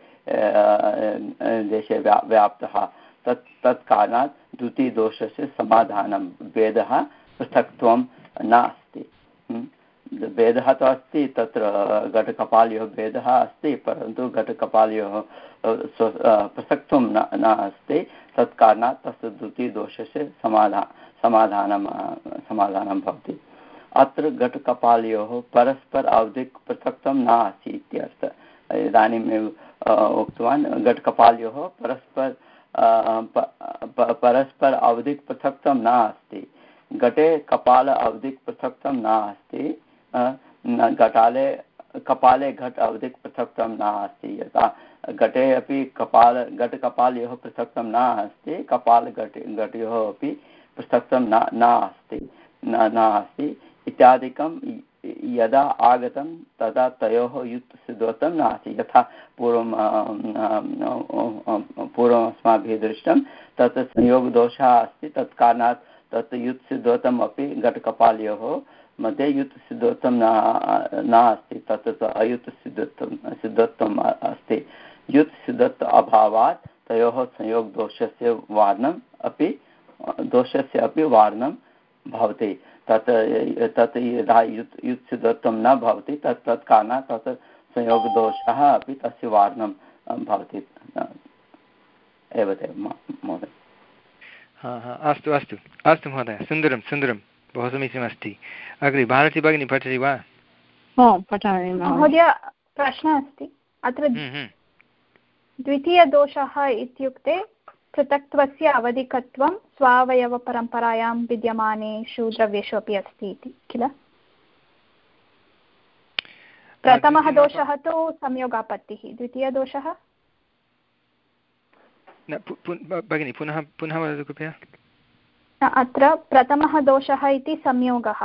देशे व्या व्याप्तः तत् तत् कारणात् द्वितीयदोषस्य समाधानं भेदः पृथक्त्वं नास्ति भेदः तु अस्ति तत्र घटकपालयोः भेदः अस्ति परन्तु घटकपालयोः पृथक्त्वं न न अस्ति तत् कारणात् तस्य द्वितीयदोषस्य समाधा समाधानं समाधानं भवति अत्र घटकपालयोः परस्पर अवधिक पृथक्त्वं नास्ति इत्यर्थः इदानीमेव उक्तवान् घटकपालयोः परस्पर परस्पर अवधिक पृथक्त्वं नास्ति घटे कपाल अवधिक पृथक्त्वं नास्ति घटाले कपाले घट अवधिक पृथक्त्वं नास्ति यथा घटे अपि कपाल घटकपालयोः पृथक्त्वं नास्ति कपाल घटे घटयोः अपि पृथक्त्वं न नास्ति न नास्ति इत्यादिकं यदा आगतं तदा तयोः युत् सिद्धोत्तम नास्ति। यथा पूर्वं पूर्वम् अस्माभिः दृष्टं तत् संयोगदोषः अस्ति, तत् कारणात् तत् युत् सिद्धोत्तम अपि घटकपालयोः मध्ये युत् सिद्धोत्तम न नास्ति, तत् अयुत् सिद्धत्वं सिद्धत्वम् अस्ति। युत् सिद्धत्व अभावात् तयोः संयोगदोषस्य वारणम् अपि दोषस्य अपि वारणं भवति। तत् तत् यदा युत् युत् सिद्धत्वं न भवति तत् तत् कारणात् तत् संयोगदोषः अपि तस्य वारणं भवति एव महोदय। हा हा अस्तु अस्तु अस्तु महोदय, सुन्दरं सुन्दरं, बहु समीचीनमस्ति। अग्रे भारती भगिनी पठति वा? पठामि महोदय। प्रश्नः अस्ति अत्र, द्वितीयदोषः इत्युक्ते पृथक्त्वस्य अवधिकत्वं स्वावयवपरम्परायां विद्यमानेषु द्रव्येषु अपि अस्ति इति किल? प्रथमः दोषः तु संयोगापत्तिः, द्वितीयदोषः भगिनी पुनः पुनः वदतु कृपया। अत्र प्रथमः दोषः इति संयोगः।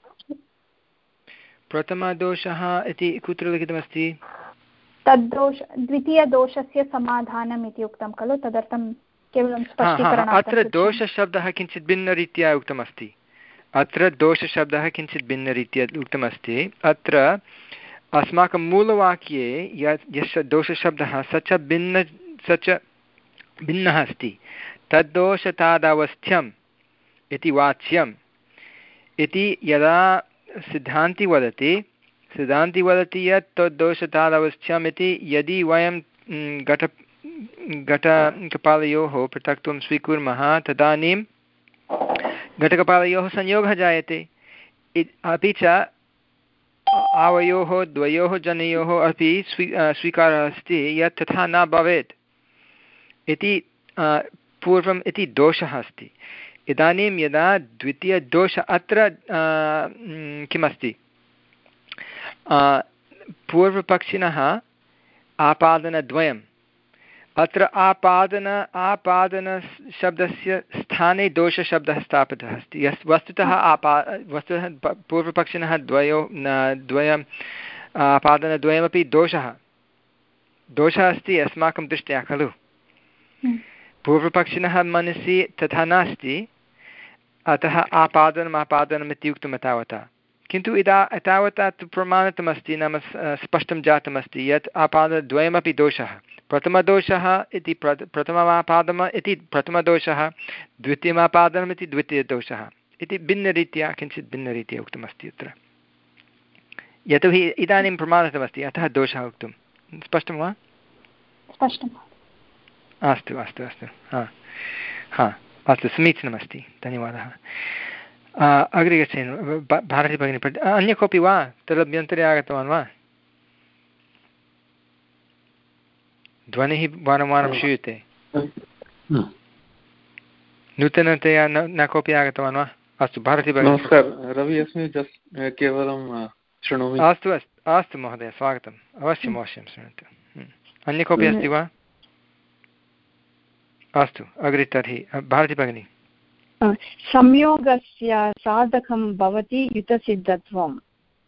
प्रथमदोषः इति कुत्र लिखितमस्ति? तद्दोष द्वितीयदोषस्य समाधानम् इति उक्तं खलु, तदर्थं केवलं स्पष्टीकरणार्थं। अत्र दोषशब्दः किञ्चित् भिन्नरीत्या उक्तमस्ति। अत्र दोषशब्दः किञ्चित् भिन्नरीत्या उक्तमस्ति। अत्र अस्माकं मूलवाक्ये यत् यस्य दोषशब्दः स च भिन्न स च भिन्नः अस्ति। तद्दोषतादवस्थ्यम् इति वाच्यम् इति यदा सिद्धान्ति वदति सिद्धान्ति वदति यत् तद्दोषतादवस्थ्यम् इति यदि वयं घट घटकपालयोः पृथक्त्वं स्वीकुर्मः तदानीं घटकपालयोः संयोगः जायते। अपि च आवयोः द्वयोः जनयोः अपि स्वी स्वीकारः अस्ति यत् तथा न भवेत् इति पूर्वम् इति दोषः अस्ति। इदानीं यदा द्वितीयदोष अत्र किमस्ति, पूर्वपक्षिणः आपादनद्वयम्, अत्र आपादन आपादनशब्दस्य स्थाने दोषशब्दः स्थापितः अस्ति। यस् वस्तुतः आपा वस्तुतः पूर्वपक्षिणः द्वयो द्वयम् आपादनद्वयमपि दोषः दोषः अस्ति अस्माकं दृष्ट्या खलु। पूर्वपक्षिणः मनसि तथा नास्ति, अतः आपादनम् आपादनम् इति उक्तं तावता। किन्तु इदा तावता तु प्रमाणितमस्ति, नाम स्पष्टं जातमस्ति यत् आपादनद्वयमपि दोषः। प्रथमदोषः इति प्र प्रथममापादम इति प्रथमदोषः, द्वितीयमापादनम् इति द्वितीयदोषः इति भिन्नरीत्या किञ्चित् भिन्नरीत्या उक्तमस्ति अत्र, यतोहि इदानीं प्रमाणितमस्ति अतः दोषः उक्तं। स्पष्टं वा? स्पष्टम्। अस्तु अस्तु अस्तु हा हा अस्तु, समीचीनमस्ति, धन्यवादः। अग्रे गच्छेन भारती भगिनी पठ। अन्य कोऽपि वा तदभ्यन्तरे आगतवान् वा? ध्वनिः वारं वारं श्रूयते। नूतनतया न न कोऽपि आगतवान् वा? अस्तु भारती भगिनी। नमस्कारः, रवि अस्मि, जस्ट् केवलं शृणोमि। अस्तु अस्तु अस्तु महोदय, स्वागतम्। अवश्यम् अवश्यं शृणोतु। अन्य कोऽपि अस्ति वा? अस्तु अग्रे तर्हि भारती भगिनी। संयोगस्य साधकं भवति युतसिद्धत्वं।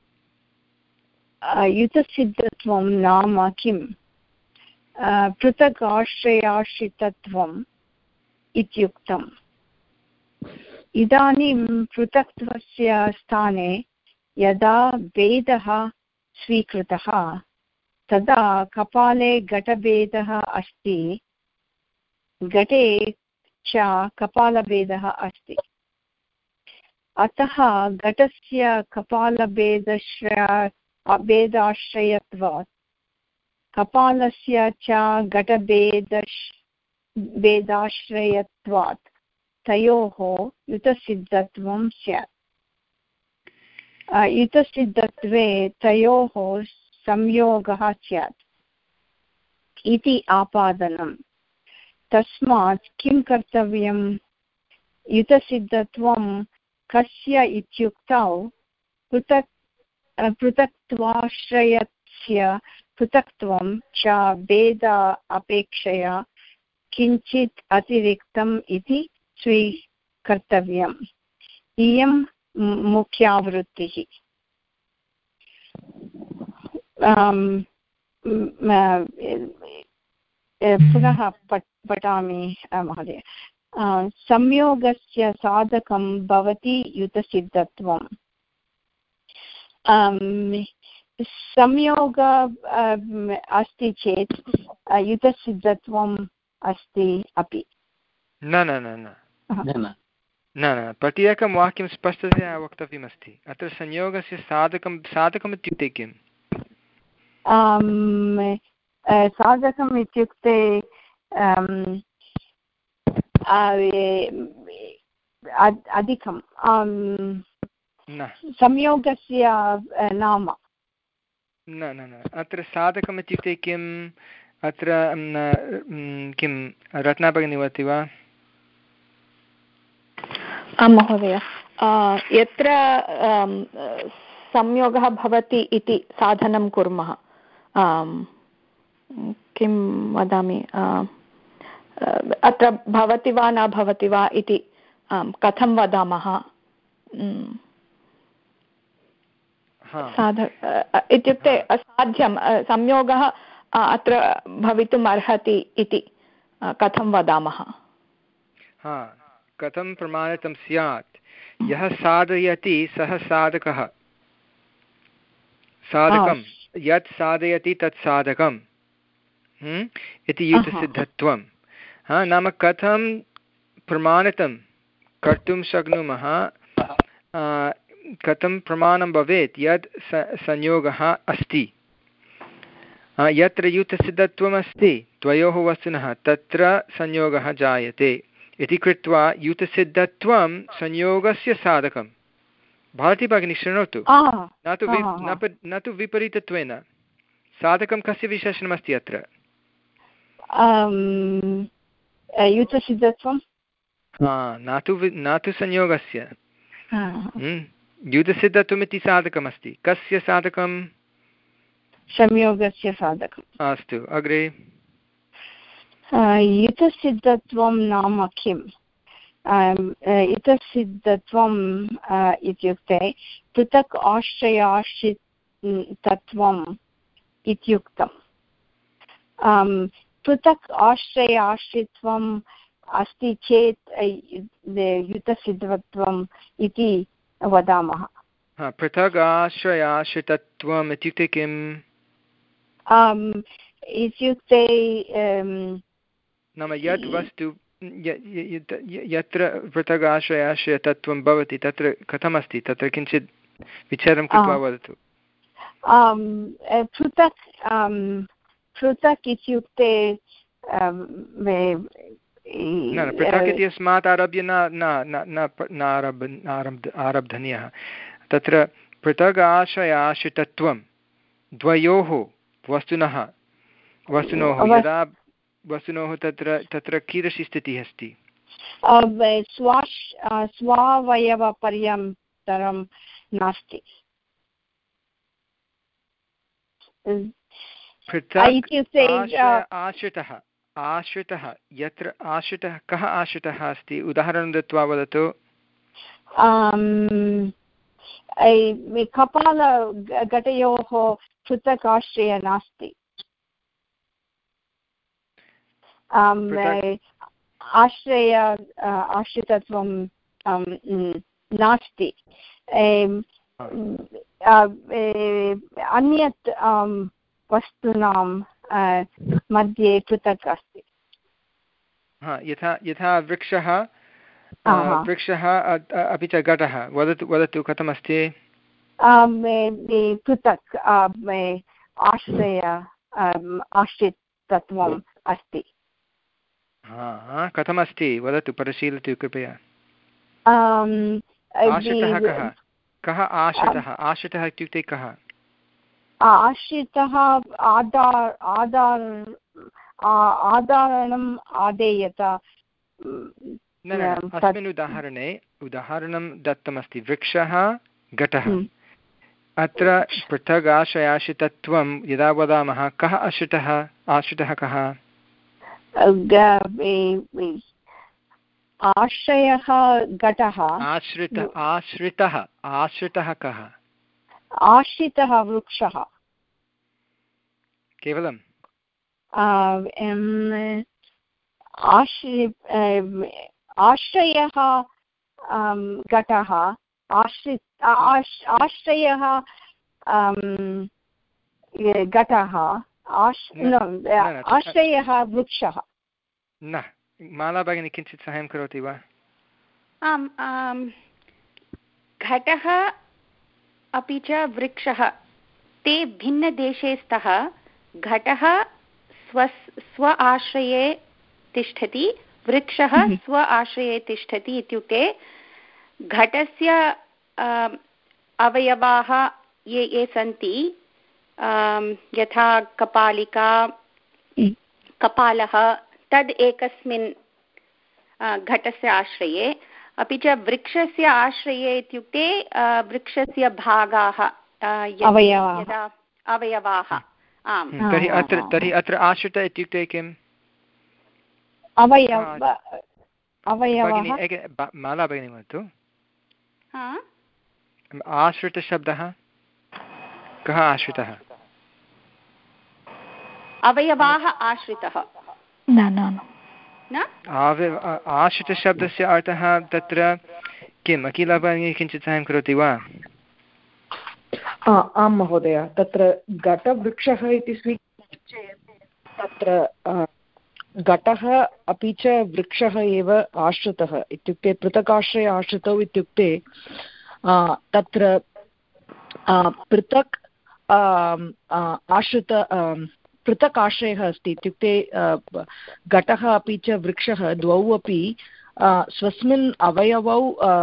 युतसिद्धत्वं नाम किम्? पृथक् आश्रयाश्रितत्वम् इत्युक्तम्। इदानीं पृथक्त्वस्य स्थाने यदा भेदः स्वीकृतः तदा कपाले घटभेदः अस्ति, घटे च कपालभेदः अस्ति। अतः घटस्य कपालभेदश्रय भेदाश्रयत्वात् कपालस्य च घटभेदश् भेदाश्रयत्वात् तयोः युतसिद्धत्वं स्यात्। युतसिद्धत्वे तयोः संयोगः स्यात् इति आपादनम्। तस्मात् किं कर्तव्यं? युतसिद्धत्वं कस्य इत्युक्तौ पृथक् पृथक्त्वाश्रयस्य पृथक्त्वं च भेद अपेक्षया किञ्चित् अतिरिक्तम् इति स्वीकर्तव्यम्। इयं मुख्यावृत्तिः। पुनः पठामि महोदय। संयोगस्य साधकं भवति युतसिद्धत्वम्। संयोग अस्ति चेत् युतसिद्धत्वम् अस्ति अपि। न न न न न न प्रत्येकं वाक्यं स्पष्टतया वक्तव्यमस्ति। अत्र संयोगस्य साधकं साधकम् इत्युक्ते किम्? साधकम् इत्युक्ते अधिकं संयोगस्य नाम। न न न अत्र साधकम् इत्युक्ते किम्? अत्र किं रत्ना भगिनी वदति वा? आं महोदय, यत्र संयोगः भवति इति साधनं कुर्मः, किं वदामि, अत्र भवति वा न भवति वा इति कथं वदामः? साध इत्युक्ते असाध्यं, संयोगः अत्र भवितुम् अर्हति इति कथं वदामः? हा, कथं प्रमाणितं स्यात्? यः साधयति सः साधकः। साधकं यत् साधयति तत् साधकम् इति युतसिद्धत्वं। हा, नाम कथं प्रमाणितं कर्तुं शक्नुमः, कथं प्रमाणं भवेत् यत् संयोगः अस्ति। यत्र युतसिद्धत्वम् अस्ति द्वयोः वस्तुनः तत्र संयोगः जायते इति कृत्वा युतसिद्धत्वं संयोगस्य साधकं। भारती भगिनी शृणोतु, न तु न तु विपरीतत्वेन। साधकं कस्य विशेषणमस्ति अत्र? युतसिद्धत्वं न तु न तु संयोगस्य। युतसिद्धत्वम् इति साधकमस्ति। कस्य साधकं? संयोगस्य साधकम्। अस्तु, अग्रे। युतसिद्धत्वं नाम किम्? युतसिद्धत्वम् इत्युक्ते पृथक् आश्रयाश्रितत्वम् इत्युक्तम्। पृथक् आश्रयाश्रित्वम् अस्ति चेत् युतसिद्धत्वम् इति वदामः। पृथक् आश्रयाश्रितत्वम् इत्युक्ते किम्? इत्युक्ते नाम यत् वस्तु यत्र पृथक् आश्रयाश्रयतत्वं भवति तत्र कथमस्ति? तत्र किञ्चित् विचारं कृत्वा वदतु। पृथक् पृथक् इत्युक्ते न पृथक् इत्यस्मात् आरभ्य न न आरब्धनीयः। तत्र पृथक् आश्रयाश्रितत्वं द्वयोः वस्तुनः वस्तुनोः यदा वस्तुनोः तत्र तत्र कीदृशी स्थितिः अस्ति? स्वावयवपर्यन्तरं नास्ति। आश्रितः आश्रितः यत्र आश्रितः कः आश्रितः अस्ति? उदाहरणं दत्वा वदतु। कपालघटयोः पृथक् आश्रय नास्ति। आश्रय आश्रितत्वं नास्ति। अन्यत् वस्तूनां मध्ये पृथक् अस्ति। यथा यथा वृक्षः वृक्षः अपि च घटः। वदतु वदतु कथमस्ति? पृथक् आश्रय आश्रितत्वम् अस्ति। कथमस्ति वदतु, परिशीलयतु कृपया। आश्रितः कः? कः आश्रितः? आश्रितः इत्युक्ते कः? आश्रितः आधार आधार आधारणम् आदेयत। न अस्मिन् उदाहरणे उदाहरणं दत्तमस्ति वृक्षः घटः। अत्र पृथक् आश्रयाश्रितत्वं यदा वदामः कः आश्रितः? आश्रितः कः? आश्रयः घटः। आश्रितः आश्रितः आश्रितः कः? आश्रितः वृक्षः। केवलम् आश्रयः घटः आश्रि आश्रयः घटः आश्रयः वृक्षः न माला भगिनी किञ्चित् सहायं करोति वा आम् घटः अपि च वृक्षः ते भिन्नदेशे स्तः घटः स्व स्व आश्रये तिष्ठति वृक्षः स्व आश्रये तिष्ठति इत्युक्ते घटस्य अवयवाः ये ये सन्ति यथा कपालिका कपालः तद् एकस्मिन् घटस्य आश्रये अपि च वृक्षस्य आश्रये इत्युक्ते वृक्षस्य भागाः यदा अवयवाः आम् तर्हि अत्र तर्हि अत्र आश्रित इत्युक्ते किम् अवयव माला भगिनी वदतु आश्रितशब्दः कः आश्रितः अवयवाः आश्रितः न न न आश्रितशब्दस्य अर्थः तत्र किम् अखिला भगिनी किञ्चित् साहाय्यं करोति वा आं महोदय तत्र घटवृक्षः इति स्वीक्रियते चेत् तत्र घटः अपि च वृक्षः एव आश्रितः इत्युक्ते पृथकाश्रय आश्रितौ इत्युक्ते तत्र पृथक् आश्रित पृथक् आश्रयः अस्ति इत्युक्ते घटः अपि च वृक्षः द्वौ अपि स्वस्मिन् अवयवौ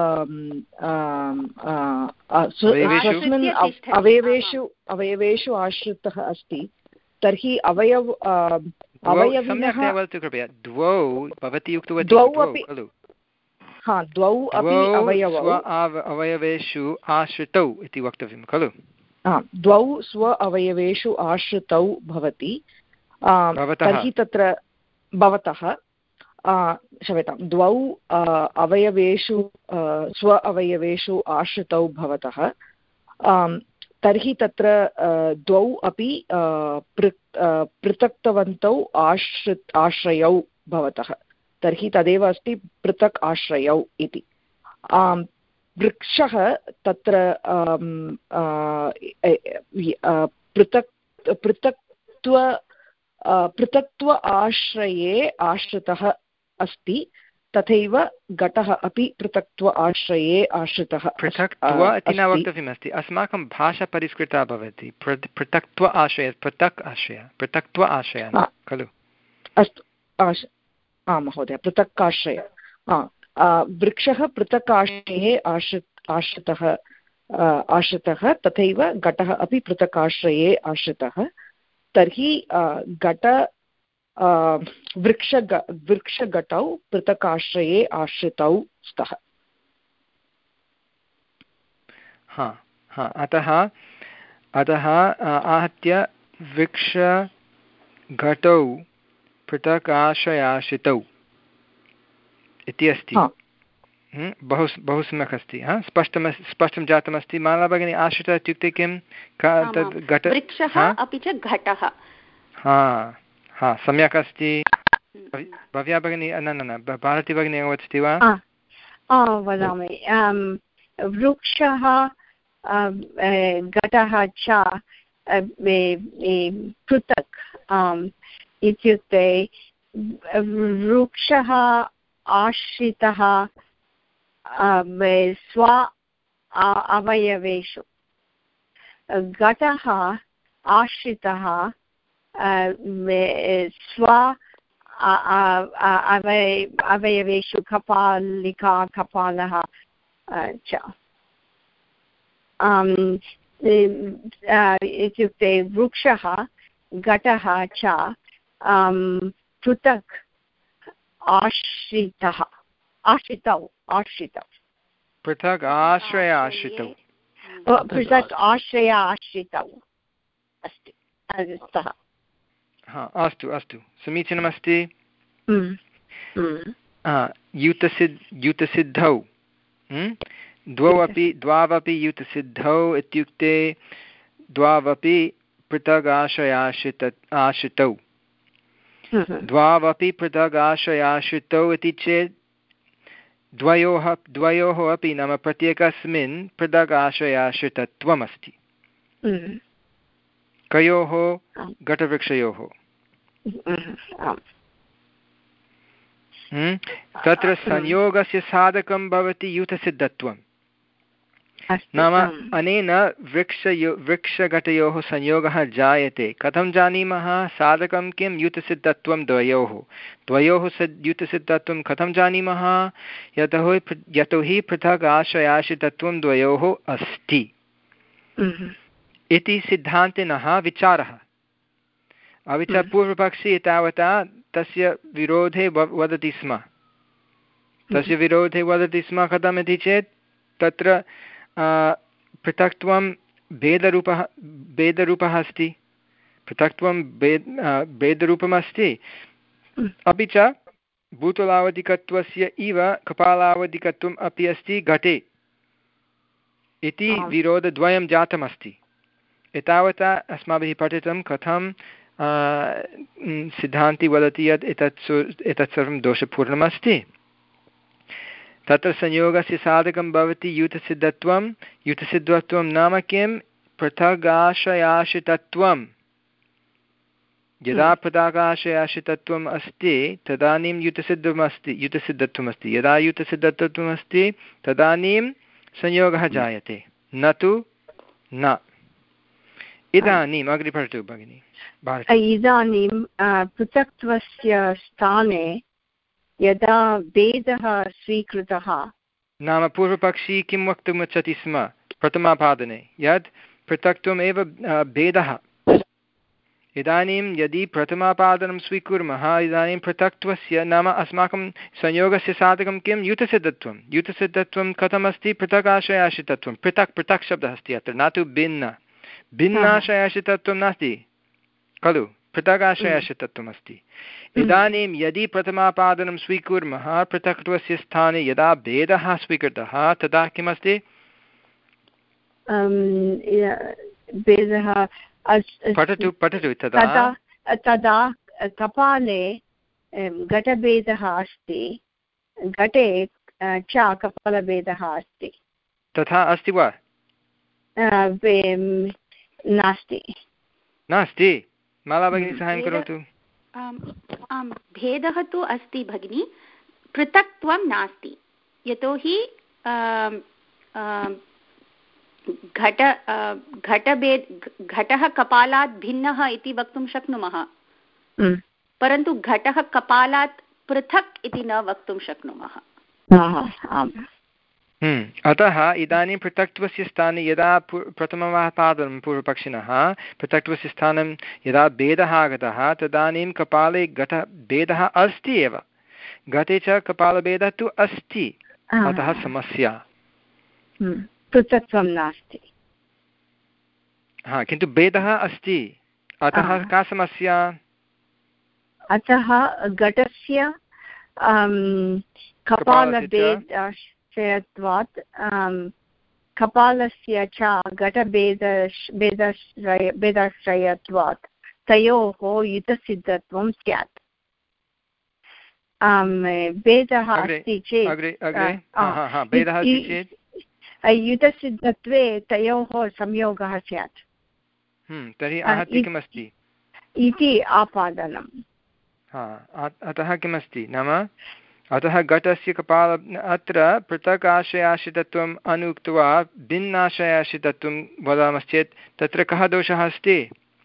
स्वस्मिन् अवयवेषु अवयवेषु आश्रितः अस्ति तर्हि अवयव अवयविनः द्वौ भवती उक्तवती द्वौ अपि हा द्वौ अपि अवयवौ अवयवेषु आश्रितौ इति वक्तव्यं खलु द्वौ स्व अवयवेषु आश्रितौ भवति तर्हि तत्र भवतः क्षम्यतां द्वौ अवयवेषु स्व अवयवेषु आश्रितौ भवतः तर्हि तत्र द्वौ अपि पृथक्तवन्तौ आश्रि आश्रयौ भवतः तर्हि तदेव अस्ति पृथक् आश्रयौ इति वृक्षः तत्र पृथक् पृथक्त्व पृथक्त्व आश्रये आश्रितः अस्ति तथैव घटः अपि पृथक्त्व आश्रये आश्रितः पृथक्त्व इति न वक्तव्यमस्ति अस्माकं भाषा परिष्कृता भवति पृथक्त्व आश्रय पृथक् आश्रय पृथक्त्व आश्रयः खलु अस्तु आं महोदय पृथक् आश्रय वृक्षः पृथक् आश्रये आश्रि आश्रितः आश्रितः तथैव घटः अपि पृथक् आश्रये आश्रितः तर्हि घट वृक्ष वृक्षघटौ पृथक् आश्रये आश्रितौ स्तः हा हा अतः अतः आहत्य वृक्षघटौ पृथक् आश्रयाश्रितौ इति अस्ति बहु बहु सम्यक् अस्ति हा स्पष्टं स्पष्टं जातमस्ति माला भगिनी आश्रितः इत्युक्ते किं तद् घट वृक्षः अपि च घटः हा हा सम्यक् अस्ति भव्या भगिनी न न न भारती भगिनी वदति वा वदामि वृक्षः घटः च पृथक् इत्युक्ते वृक्षः आश्रितः स्व अवयवेषु घटः आश्रितः स्व अवयवेषु कपालिका कपालः च इत्युक्ते वृक्षः घटः च पृथक् आश्रितः आश्रितौ आश्रितौ पृथक् आश्रय आश्रितौ पृथक् आश्रय आश्रितौ अस्ति स्तः हा अस्तु अस्तु समीचीनमस्ति युतसिद् युतसिद्धौ द्वौ अपि द्वावपि युतसिद्धौ इत्युक्ते द्वावपि पृथग् आश्रयाश्रित आश्रितौ द्वावपि पृथग् आश्रयाश्रितौ इति चेत् द्वयोः द्वयोः अपि नाम प्रत्येकस्मिन् पृथग् आश्रयाश्रितत्वमस्ति कयोः घटवृक्षयोः तत्र संयोगस्य साधकं भवति युतसिद्धत्वं नाम अनेन वृक्षयो वृक्षघटयोः संयोगः जायते कथं जानीमः साधकं किं युतसिद्धत्वं द्वयोः द्वयोः सिद्ध युतसिद्धत्वं कथं जानीमः यतो हि यतो हि पृथक् आश्रयाश्रितत्वं द्वयोः अस्ति इति सिद्धान्तिनः विचारः अपि च पूर्वपक्षी तावता तस्य विरोधे वदति स्म तस्य विरोधे वदति स्म कथम् इति चेत् तत्र पृथक्त्वं भेदरूपः भेदरूपः अस्ति पृथक्त्वं भेद भेदरूपमस्ति अपि च भूतलावधिकत्वस्य इव कपालावधिकत्वम् अपि अस्ति घटे इति विरोधद्वयं जातमस्ति एतावता अस्माभिः पठितं कथं सिद्धान्ति वदति यत् एतत् एतत् सर्वं दोषपूर्णमस्ति तत्र संयोगस्य साधकं भवति युतसिद्धत्वं युतसिद्धत्वं नाम किं पृथगाश्रयाश्रितत्वं यदा पृथगाश्रयाश्रितत्वम् अस्ति तदानीं युतसिद्धमस्ति युतसिद्धत्वमस्ति यदा युतसिद्धत्वमस्ति तदानीं संयोगः जायते न तु न इदानीम् अग्रे पठतु भगिनि इदानीं पृथक्त्वस्य स्थाने यदा भेदः स्वीकृतः नाम पूर्वपक्षी किं वक्तुम् इच्छति स्म प्रथमापादने यत् पृथक्त्वमेव भेदः इदानीं यदि प्रथमापादनं स्वीकुर्मः इदानीं पृथक्त्वस्य नाम अस्माकं संयोगस्य साधकं किं युतसिद्धत्वं युतसिद्धत्वं कथमस्ति पृथगाश्रयाश्रितत्वं पृथक् पृथक् शब्दः अस्ति अत्र न तु भिन्न भिन्नाश्रयाश्रितत्वं नास्ति खलु पृथगाश्रयाश्रितत्वम् अस्ति इदानीं यदि प्रथमापादनं स्वीकुर्मः पृथक्त्वस्य स्थाने यदा भेदः स्वीकृतः तदा किमस्ति भेदः पठतु पठतु तदा तदा कपाले घटभेदः अस्ति घटे च कपालभेदः अस्ति तथा अस्ति वा नास्ति नास्ति माला भगिनी साहाय्यं करोतु आम् भेदः तु अस्ति भगिनी पृथक्त्वं नास्ति यतोहि घट घटभेद घटः कपालात् भिन्नः इति वक्तुं शक्नुमः परन्तु घटः कपालात् पृथक् इति न वक्तुं शक्नुमः अतः इदानीं पृथक्त्वस्य स्थाने यदा प्रथमपादनं पूर्वपक्षिणः पृथक्त्वस्य स्थानं यदा भेदः आगतः तदानीं कपाले घट भेदः अस्ति एव घटे च कपालभेदः तु अस्ति अतः समस्या पृथक्त्वं नास्ति हा किन्तु भेदः अस्ति अतः का समस्या अतः घटस्य कपालभेदत्वात् कपालस्य च घटभेद भेदाश्रय भेदाश्रयत्वात् तयोः युतसिद्धत्वं स्यात् भेदः अस्ति चेत् युतसिद्धत्वे तयोः संयोगः स्यात् तर्हि आहत्य किमस्ति इति आपादनम् अतः किमस्ति नाम अतः घटस्य कपाल अत्र पृथक् आश्रयाश्रितत्वम् अनुक्त्वा भिन्नाश्रयाश्रितत्वं वदामश्चेत् तत्र कः दोषः अस्ति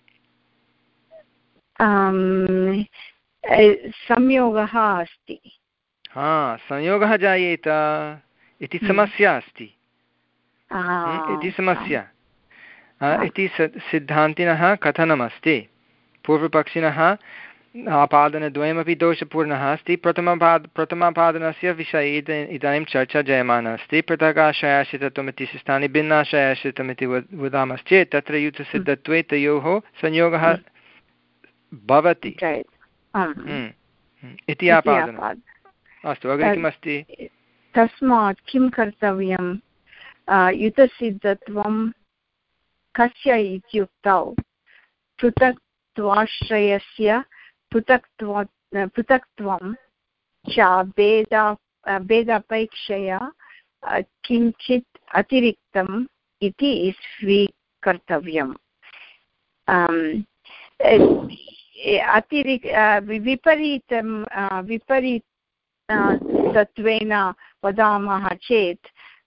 संयोगः अस्ति हा संयोगः जायेत इति समस्या अस्ति इति समस्या इति सिद्धान्तिनः कथनमस्ति पूर्वपक्षिणः आपादनद्वयमपि दोषपूर्णः अस्ति प्रथमपाद प्रथमापादनस्य विषये इदानीं चर्चा जायमाना अस्ति पृथगाश्रयाश्रितत्वम् इति स्थाने भिन्नाश्रयाश्रितम् इति वदामश्चेत् तत्र युतसिद्धत्वे तयोः संयोगः भवति इति आपादनम् अस्तु अग्रे किमस्ति तस्मात् किं कर्तव्यं युतसिद्धत्वं कस्य इत्युक्तौ पृथक्त्वाश्रयस्य पृथक्त्व पृथक्त्वं च भेदा भेदापेक्षया किञ्चित् अतिरिक्तम् इति स्वीकर्तव्यम्। अतिरिक् विपरीतं विपरीतत्वेन वदामः चेत्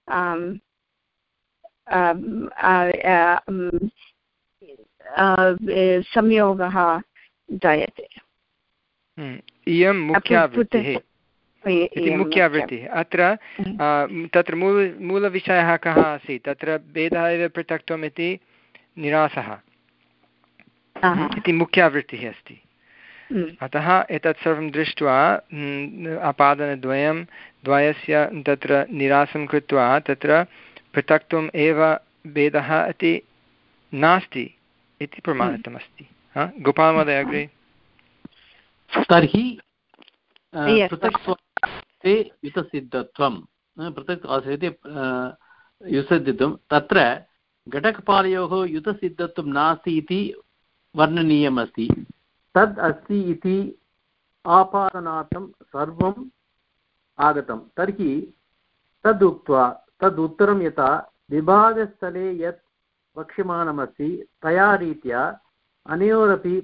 संयोगः जायते। इयं मुख्यावृत्तिः इति मुख्यावृत्तिः। अत्र तत्र मूल मूलविषयः कः आसीत्? तत्र भेदः एव पृथक्त्वम् इति निरासः इति मुख्यावृत्तिः अस्ति। अतः एतत् सर्वं दृष्ट्वा अपादनद्वयं द्वयस्य तत्र निरासं कृत्वा तत्र पृथक्त्वम् एव भेदः इति नास्ति इति प्रमाणितमस्ति। गोपालमहोदय अग्रे। तर्हि पृथक्त्वे युतसिद्धत्वं पृथक् आश्रयते युतसिद्धत्वं तत्र घटकपालयोः युतसिद्धत्वं नास्ति इति वर्णनीयमस्ति। तद् अस्ति इति आपादनार्थं सर्वम् आगतं। तर्हि तदुक्त्वा तद् उत्तरं यथा विभागस्थले यत् वक्ष्यमाणमस्ति तया रीत्या अनयोरपि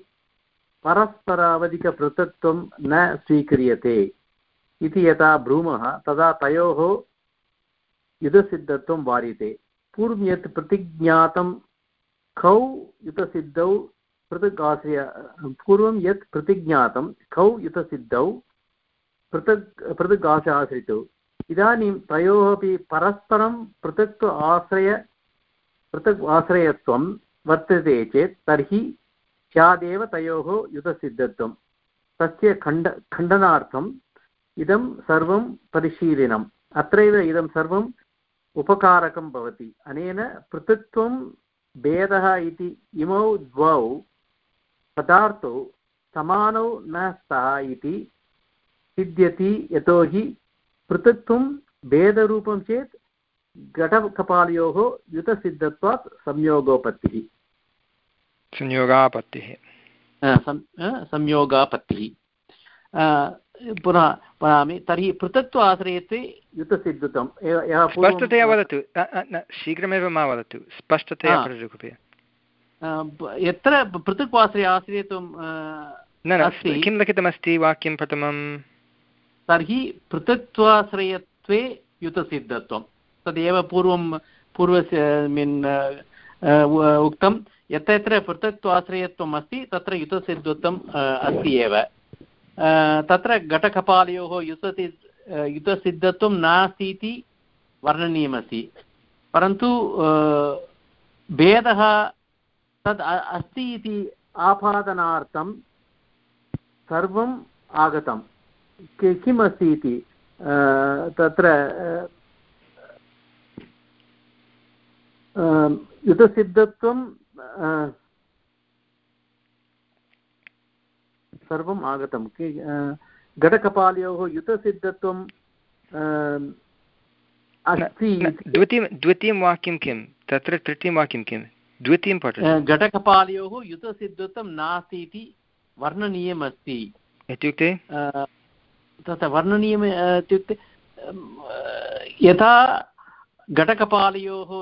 परस्परावधिकपृथक्त्वं न स्वीक्रियते इति यथा ब्रूमः तदा तयोः युतसिद्धत्वं वार्यते। पूर्वं यत् प्रतिज्ञातं खौ युतसिद्धौ पृथक् आश्रय पूर्वं यत् प्रतिज्ञातं खौ युतसिद्धौ पृथक् पृथक् आश्रयितौ इदानीं तयोः अपि परस्परं पृथक् आश्रय पृथक् आश्रयत्वं वर्तते चेत् तर्हि स्यादेव तयोः युतसिद्धत्वं। तस्य खण्ड खण्डनार्थम् इदं सर्वं परिशीलनम्। अत्रैव इदं सर्वम् उपकारकं भवति। अनेन पृथक्त्वं भेदः इति इमौ द्वौ पदार्थौ समानौ न स्तः इति सिद्ध्यति। यतोहि पृथक्त्वं भेदरूपं चेत् घटकपालयोः युतसिद्धत्वात् संयोगोपत्तिः संयोगापत्तिः संयोगापत्तिः। पुनः वदामि तर्हि पृथक्त्व आश्रयत्वे युतसिद्धत्वं स्पष्टतया वदतु। शीघ्रमेव मा वदतु, स्पष्टतया वदतु कृपया। यत्र पृथक् आश्रय आश्रयत्वं न किं लिखितमस्ति वाक्यं प्रथमं? तर्हि पृथक्त्वाश्रयत्वे युतसिद्धत्वं तदेव पूर्वं पूर्वस्य मीन् उक्तं। यत्र यत्र पृथक्त्वाश्रयत्वम् अस्ति तत्र युतसिद्धत्वम् अस्ति एव। तत्र घटकपालयोः युतसि युतसिद्धत्वं नास्ति इति वर्णनीयमस्ति। परन्तु भेदः तद् अस्ति इति आपादनार्थं सर्वम् आगतं। किम् अस्ति इति तत्र युतसिद्धत्वं सर्वम् आगतं। घटकपालयोः युतसिद्धत्वं अस्ति। द्वितीयं द्वितीयं वाक्यं किं? तत्र तृतीयं वाक्यं किं? द्वितीयं पठतु। घटकपालयोः युतसिद्धत्वं नास्ति इति वर्णनीयमस्ति। इत्युक्ते तथा वर्णनीयम् इत्युक्ते यथा घटकपालयोः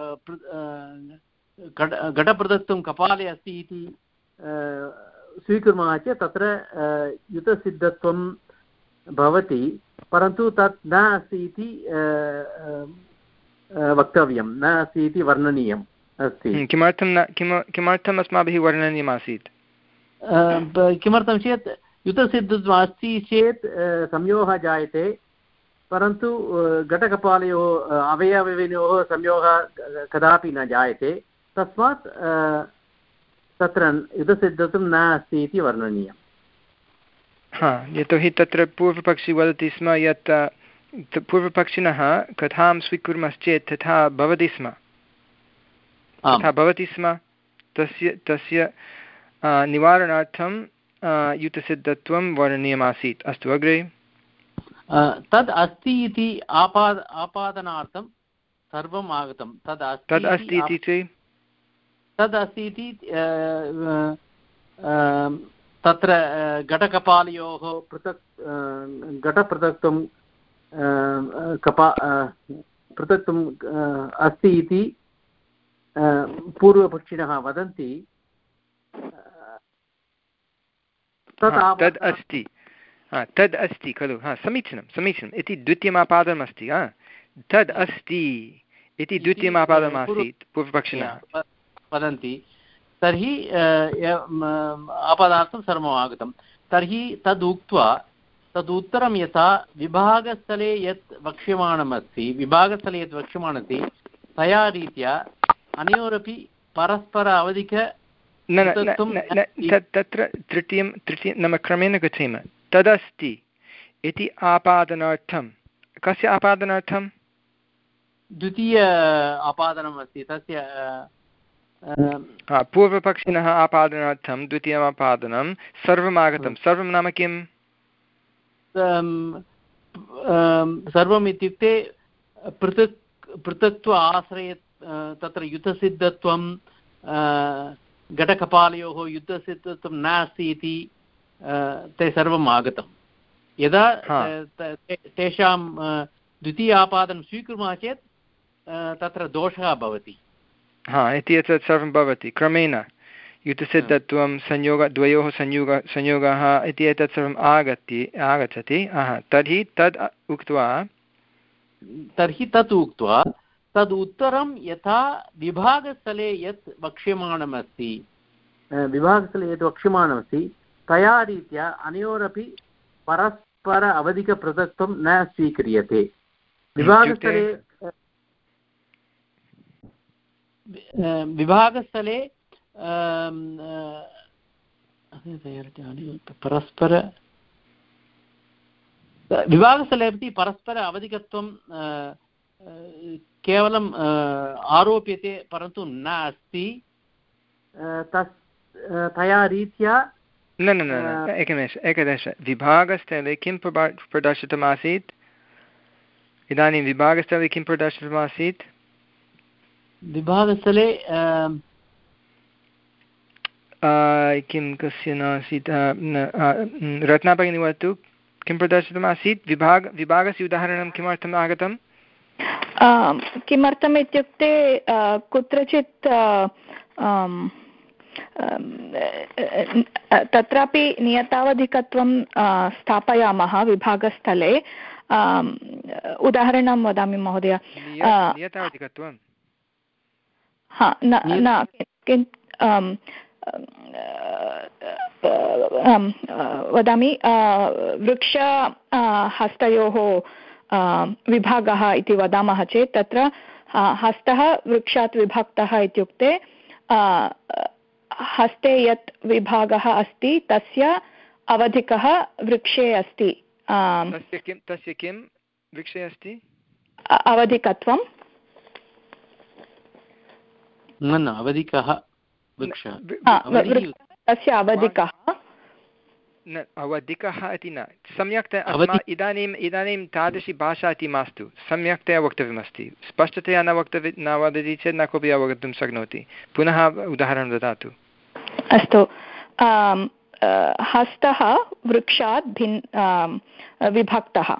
घटपृथक्त्वं कपाले अस्ति इति स्वीकुर्मः चेत् तत्र युतसिद्धत्वं भवति। परन्तु तत् न अस्ति इति वक्तव्यं, न अस्ति इति वर्णनीयम् अस्ति। किमर्थं न किमर्थम् अस्माभिः वर्णनीयमासीत्? किमर्थं चेत् युतसिद्धत्वम् अस्ति चेत् संयोगः जायते। परन्तु घटकपालयोः अवयवयोः संयोगः कदापि न जायते। तस्मात् तत्र युतसिद्धत्वं न अस्ति इति वर्णनीयम्। हा, यतोहि तत्र पूर्वपक्षी वदति स्म यत् पूर्वपक्षिणः कथां स्वीकुर्मश्चेत् तथा भवति स्म तथा भवति स्म तस्य तस्य निवारणार्थं युतसिद्धत्वं वर्णनीयमासीत्। अस्तु अग्रे। तद् अस्ति इति आपाद आपादनार्थं सर्वम् आगतं। तद् तद् अस्ति इति चेत् तद् अस्ति इति तत्र घटकपालयोः पृथक् घटपृथक्त्वं कपा पृथक्त्वम् अस्ति इति पूर्वपक्षिणः वदन्ति। तद् अस्ति तद् अस्ति खलु हा समीचीनं समीचीनम् इति द्वितीयमापादमस्ति हा तद् अस्ति इति द्वितीयमापादमासीत् पूर्वपक्षिणः वदन्ति। तर्हि आपादार्थं सर्वम् आगतं। तर्हि तद् उक्त्वा तदुत्तरं यथा विभागस्थले यत् वक्ष्यमाणमस्ति विभागस्थले यत् वक्ष्यमाणमस्ति तया रीत्या अनयोरपि परस्पर अवधिक तत्र तृतीयं तृतीयं नाम क्रमेण गच्छेम। तदस्ति इति आपादनार्थं कस्य आपादनार्थं द्वितीय आपादनम् अस्ति तस्य पूर्वपक्षिणः आपादनार्थं द्वितीयम् आपादनं सर्वमागतं। सर्वं नाम किम् सर्वम् इत्युक्ते पृथक् पृथक्त्व आश्रय तत्र युतसिद्धत्वं घटकपालयोः युतसिद्धत्वं नास्ति इति ते सर्वम् आगतं। यदा तेषां द्वितीय आपादनं स्वीकुर्मः चेत् तत्र दोषः भवति। हा इति एतत् सर्वं भवति क्रमेण युतसिद्धत्वं संयोग द्वयोः संयोग संयोगः इति एतत् सर्वम् आगत्य आगच्छति। तर्हि तद् उक्त्वा तर्हि तत् उक्त्वा तद् उत्तरं यथा विभागस्थले यत् वक्ष्यमाणमस्ति विभागस्थले यत् वक्ष्यमाणमस्ति तया रीत्या अनयोरपि परस्पर अवधिकपृथक्त्वं न स्वीक्रियते। विभागस्थले विभागस्थले परस्पर विभागस्थले अपि परस्पर अवधिकत्वं केवलम् आरोप्यते परन्तु न अस्ति। तस् तया रीत्या न न न एकनिमेष एकनिमेष विभागस्थले किं प्रदर्शितमासीत् इदानीं विभागस्थले किं प्रदर्शितमासीत् विभागस्थले किं कस्य नासीत् रत्नाभगिनी वदतु किं प्रदर्शितमासीत् विभाग विभागस्य उदाहरणं किमर्थम् आगतं किमर्थम् इत्युक्ते कुत्रचित् तत्रापि नियतावधिकत्वं स्थापयामः विभागस्थले। उदाहरणं वदामि महोदय। नियतावधिकत्वं हा न न वदामि वृक्ष हस्तयोः विभागः इति वदामः चेत् तत्र हस्तः वृक्षात् विभक्तः इत्युक्ते हस्ते यत् विभागः अस्ति तस्य अवधिकः वृक्षे अस्ति। तस्य किं तस्य किं वृक्षे अस्ति अवधिकत्वं न न अवधिकः वृक्षः तस्य अवधिकः न अवधिकः इति न सम्यक् इदानीम् इदानीं तादृशी भाषा इति मास्तु सम्यक्तया वक्तव्यमस्ति। स्पष्टतया न वक्तव्य न वदति चेत् न कोऽपि अवगन्तुं शक्नोति। पुनः उदाहरणं ददातु। अस्तु हस्तः वृक्षात् भिन् विभक्तः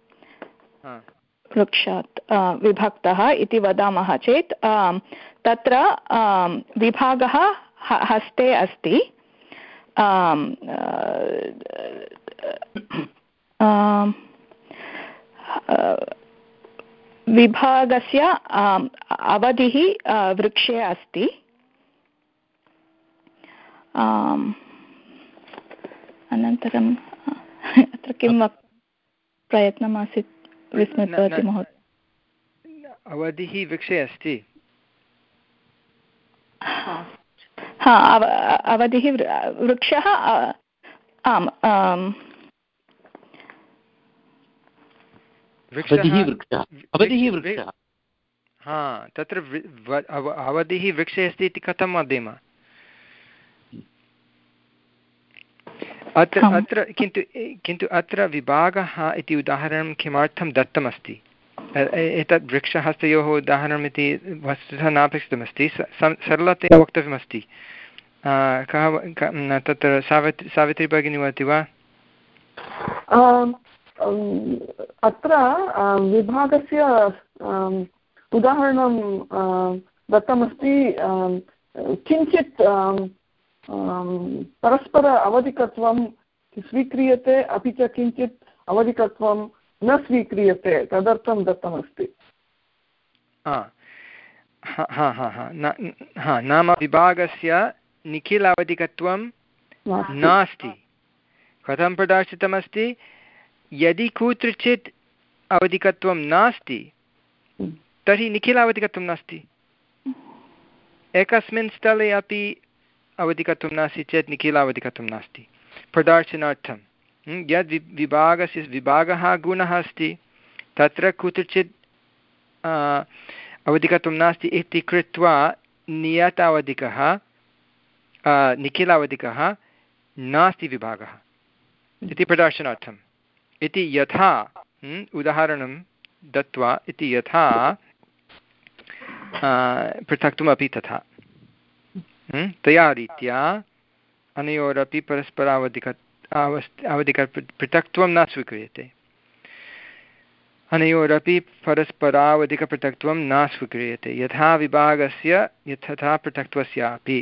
वृक्षात् विभक्तः इति वदामः चेत् तत्र विभागः हस्ते अस्ति। विभागस्य अवधिः वृक्षे अस्ति। अनन्तरम् अत्र किं प्रयत्नमासीत् विस्मृतवती महोदय। अवधिः वृक्षे अस्ति। हा अवधिः वृक्षः आम् हा तत्र अवधिः वृक्षे अस्ति इति कथं वदेम। अत्र अत्र किन्तु किन्तु अत्र विभागः इति उदाहरणं किमर्थं दत्तमस्ति एतत् वृक्षहस्तयोः उदाहरणमिति वस्तुतः नापेक्षितमस्ति, सरलतया वक्तव्यमस्ति। कः तत्र सावित्री सावित्री भगिनी वदति वा? अत्र विभागस्य उदाहरणं दत्तमस्ति, किञ्चित् परस्पर अवधिकत्वं स्वीक्रियते अपि च किञ्चित् अवधिकत्वं न स्वीक्रियते, तदर्थं दत्तमस्ति। नाम विभागस्य निखिल अवधिकत्वं नास्ति। कथं प्रदर्शितमस्ति? यदि कुत्रचित् अवधिकत्वं नास्ति तर्हि निखिल अवधिकत्वं नास्ति। एकस्मिन् स्थले अपि अवधिकत्वं नास्ति चेत् निखिल अवधिकत्वं नास्ति। प्रदर्शनार्थं यद् विभागस्य विभागः गुणः अस्ति तत्र कुत्रचित् अवधिकत्वं नास्ति इति कृत्वा नियतावधिकः निखिलावधिकः नास्ति विभागः इति प्रदर्शनार्थम् इति यथा उदाहरणं दत्वा इति यथा पृथक्त्वमपि तथा तया रीत्या अनयोरपि परस्परावधिक अवधिक पृथक्त्वं न स्वीक्रियते। अनयोरपि परस्परावधिकपृथक्त्वं न स्वीक्रियते यथा विभागस्य यथा पृथक्त्वस्यापि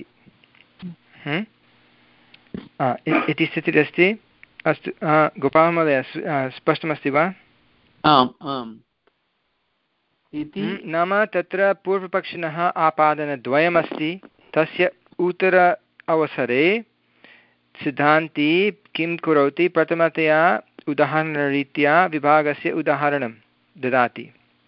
इति स्थितिरस्ति। अस्तु गोपालमहोदय, स्पष्टमस्ति वा? आम् आम् इति नाम तत्र पूर्वपक्षिणः आपादनद्वयमस्ति। तस्य उत्तर अवसरे सिद्धान्ती किं करोति? प्रथमतया उदाहरणरीत्या विभागस्य उदाहरणं ददाति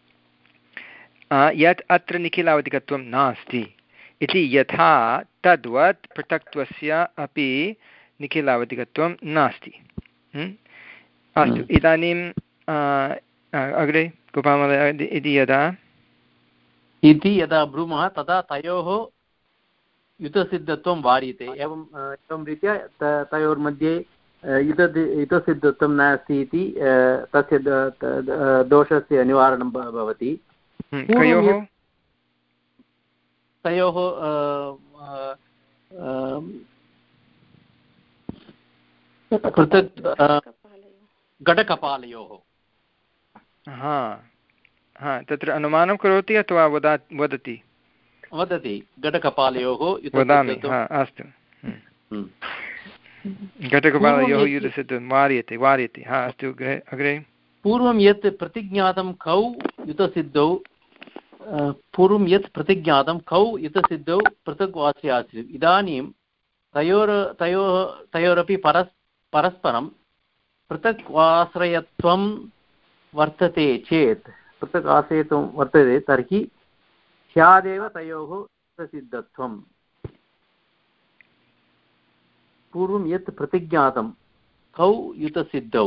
यत् अत्र निखिलावधिकत्वं नास्ति इति यथा तद्वत् पृथक्त्वस्य अपि निखिलावधिकत्वं नास्ति। अस्तु, इदानीं अग्रे गोपालमहोदय इति यदा इति यदा ब्रूमः तदा तयोः युतसिद्धत्वं वार्यते। एवं एवं रीत्या तयोर्मध्ये युत युतसिद्धत्वं नास्ति इति तस्य दोषस्य निवारणं भवति। तयोः तयोः पृथक् घटकपालयोः। हा हा तत्र अनुमानं करोति अथवा वदा वदति वदति घटकपालयोः वदामि। अस्तु, घटकपालयोः युतसिद्धं वार्यते वार्यते हा अस्तु अग्रे। पूर्वं यत् प्रतिज्ञातं कौ युतसिद्धौ पूर्वं यत् प्रतिज्ञातं कौ युतसिद्धौ पृथक् वास्यास्ति। इदानीं तयोर् तयोः तयोरपि परस् परस्परं पृथक् आश्रयत्वं वर्तते चेत् पृथक् आश्रयत्वं वर्तते तर्हि स्यादेव तयोः युतसिद्धत्वम्। पूर्वं यत् प्रतिज्ञातं कौ युतसिद्धौ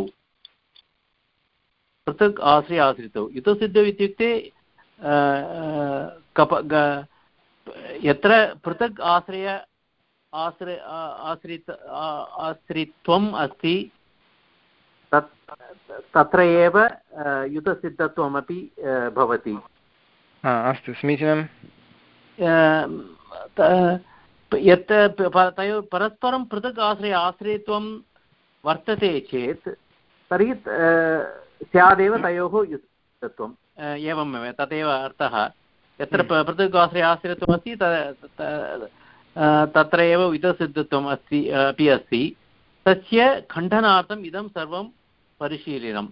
पृथक् आश्रय आश्रितौ। युतसिद्धौ इत्युक्ते कप यत्र पृथक् आश्रय आश्रय आश्रित आश्रित्वम् अस्ति तत् तत्र एव युतसिद्धत्वमपि भवति। अस्तु, समीचीनं। यत् तयोः परस्परं पृथक् आश्रय आश्रयत्वं वर्तते चेत् तर्हि स्यादेव तयोः युतसिद्धत्वम्। एवमेव तदेव अर्थः। यत्र पृथक् आश्रय आश्रयत्वमस्ति तत्र एव युतसिद्धत्वम् अस्ति अपि अस्ति। तस्य खण्डनार्थम् इदं सर्वं परिशीलनं।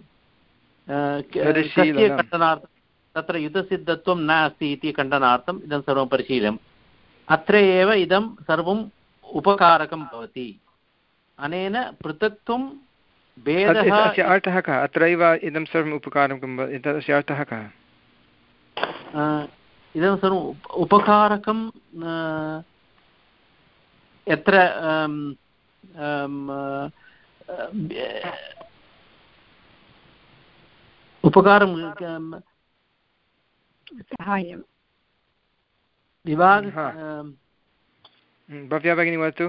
कस्य खण्डनार्थं? तत्र युतसिद्धत्वं नास्ति इति खण्डनार्थम् इदं सर्वं परिशीलनम्। अत्र एव इदं सर्वम् उपकारकं भवति। अनेन पृथक्त्वं भेदः। अस्य अर्थः कः? अत्रैव इदं सर्वम् उपकारकं भवति, तस्य अर्थः कः? इदं सर्वम् उपकारकं यत्र उपकारं सहायं विभाग भव्या भगिनी वदतु।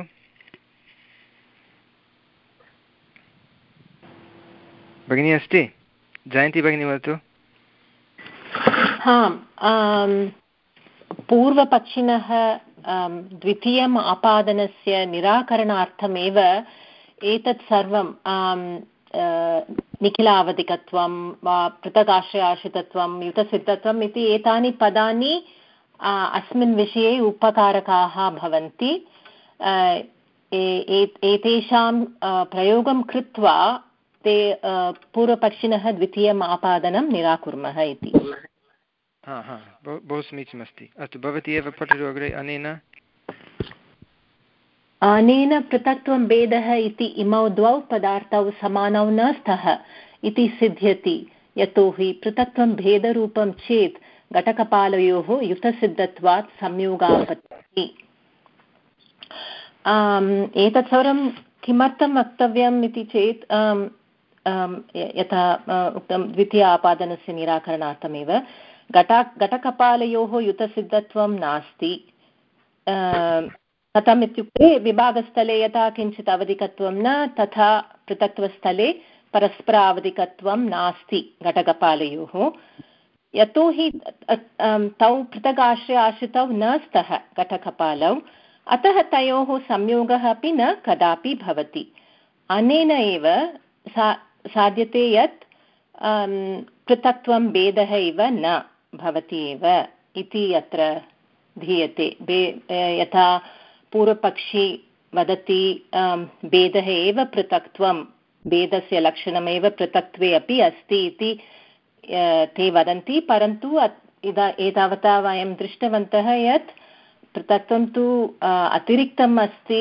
भगिनी अस्ति? जयन्ती भगिनी वदतु। आम्, पूर्वपक्षिणः द्वितीयम् आपादनस्य निराकरणार्थमेव एतत् सर्वं निखिलावधिकत्वं वा पृथगाश्रयाश्रितत्वं युतसिद्धत्वम् इति एतानि पदानि अस्मिन् विषये उपकारकाः भवन्ति। एतेषां प्रयोगं कृत्वा ते पूर्वपक्षिणः द्वितीयम् आपादनं निराकुर्मः इति। हा हा बहु समीचीनमस्ति। अस्तु, भवती एव पठतु अग्रे। अनेन अनेन पृथक्त्वं भेदः इति इमौ द्वौ पदार्थौ समानौ न स्तः इति सिद्ध्यति, यतोहि पृथक्त्वं भेदरूपं चेत् घटकपालयोः युतसिद्धत्वात् संयोगापत्तिः। एतत् सर्वं किमर्थं वक्तव्यम् इति चेत् यथा उक्तं द्वितीय आपादनस्य निराकरणार्थमेव घटा घटकपालयोः युतसिद्धत्वं नास्ति। कथम् इत्युक्ते विभागस्थले यथा किञ्चित् अवधिकत्वं न, तथा पृथक्त्वस्थले परस्परावधिकत्वं नास्ति घटकपालयोः, यतोहि तौ पृथगाश्रय आश्रितौ न स्तः घटकपालौ, अतः तयोः संयोगः अपि न कदापि भवति। अनेन एव सा साध्यते यत् पृथक्त्वं भेदः इव न भवति एव इति अत्र धीयते। यथा पूर्वपक्षी वदति भेदः एव पृथक्त्वं, भेदस्य लक्षणमेव पृथक्त्वे अपि अस्ति इति ते वदन्ति, परन्तु इदा एतावता वयं दृष्टवन्तः यत् पृथक्त्वं तु अतिरिक्तम् अस्ति।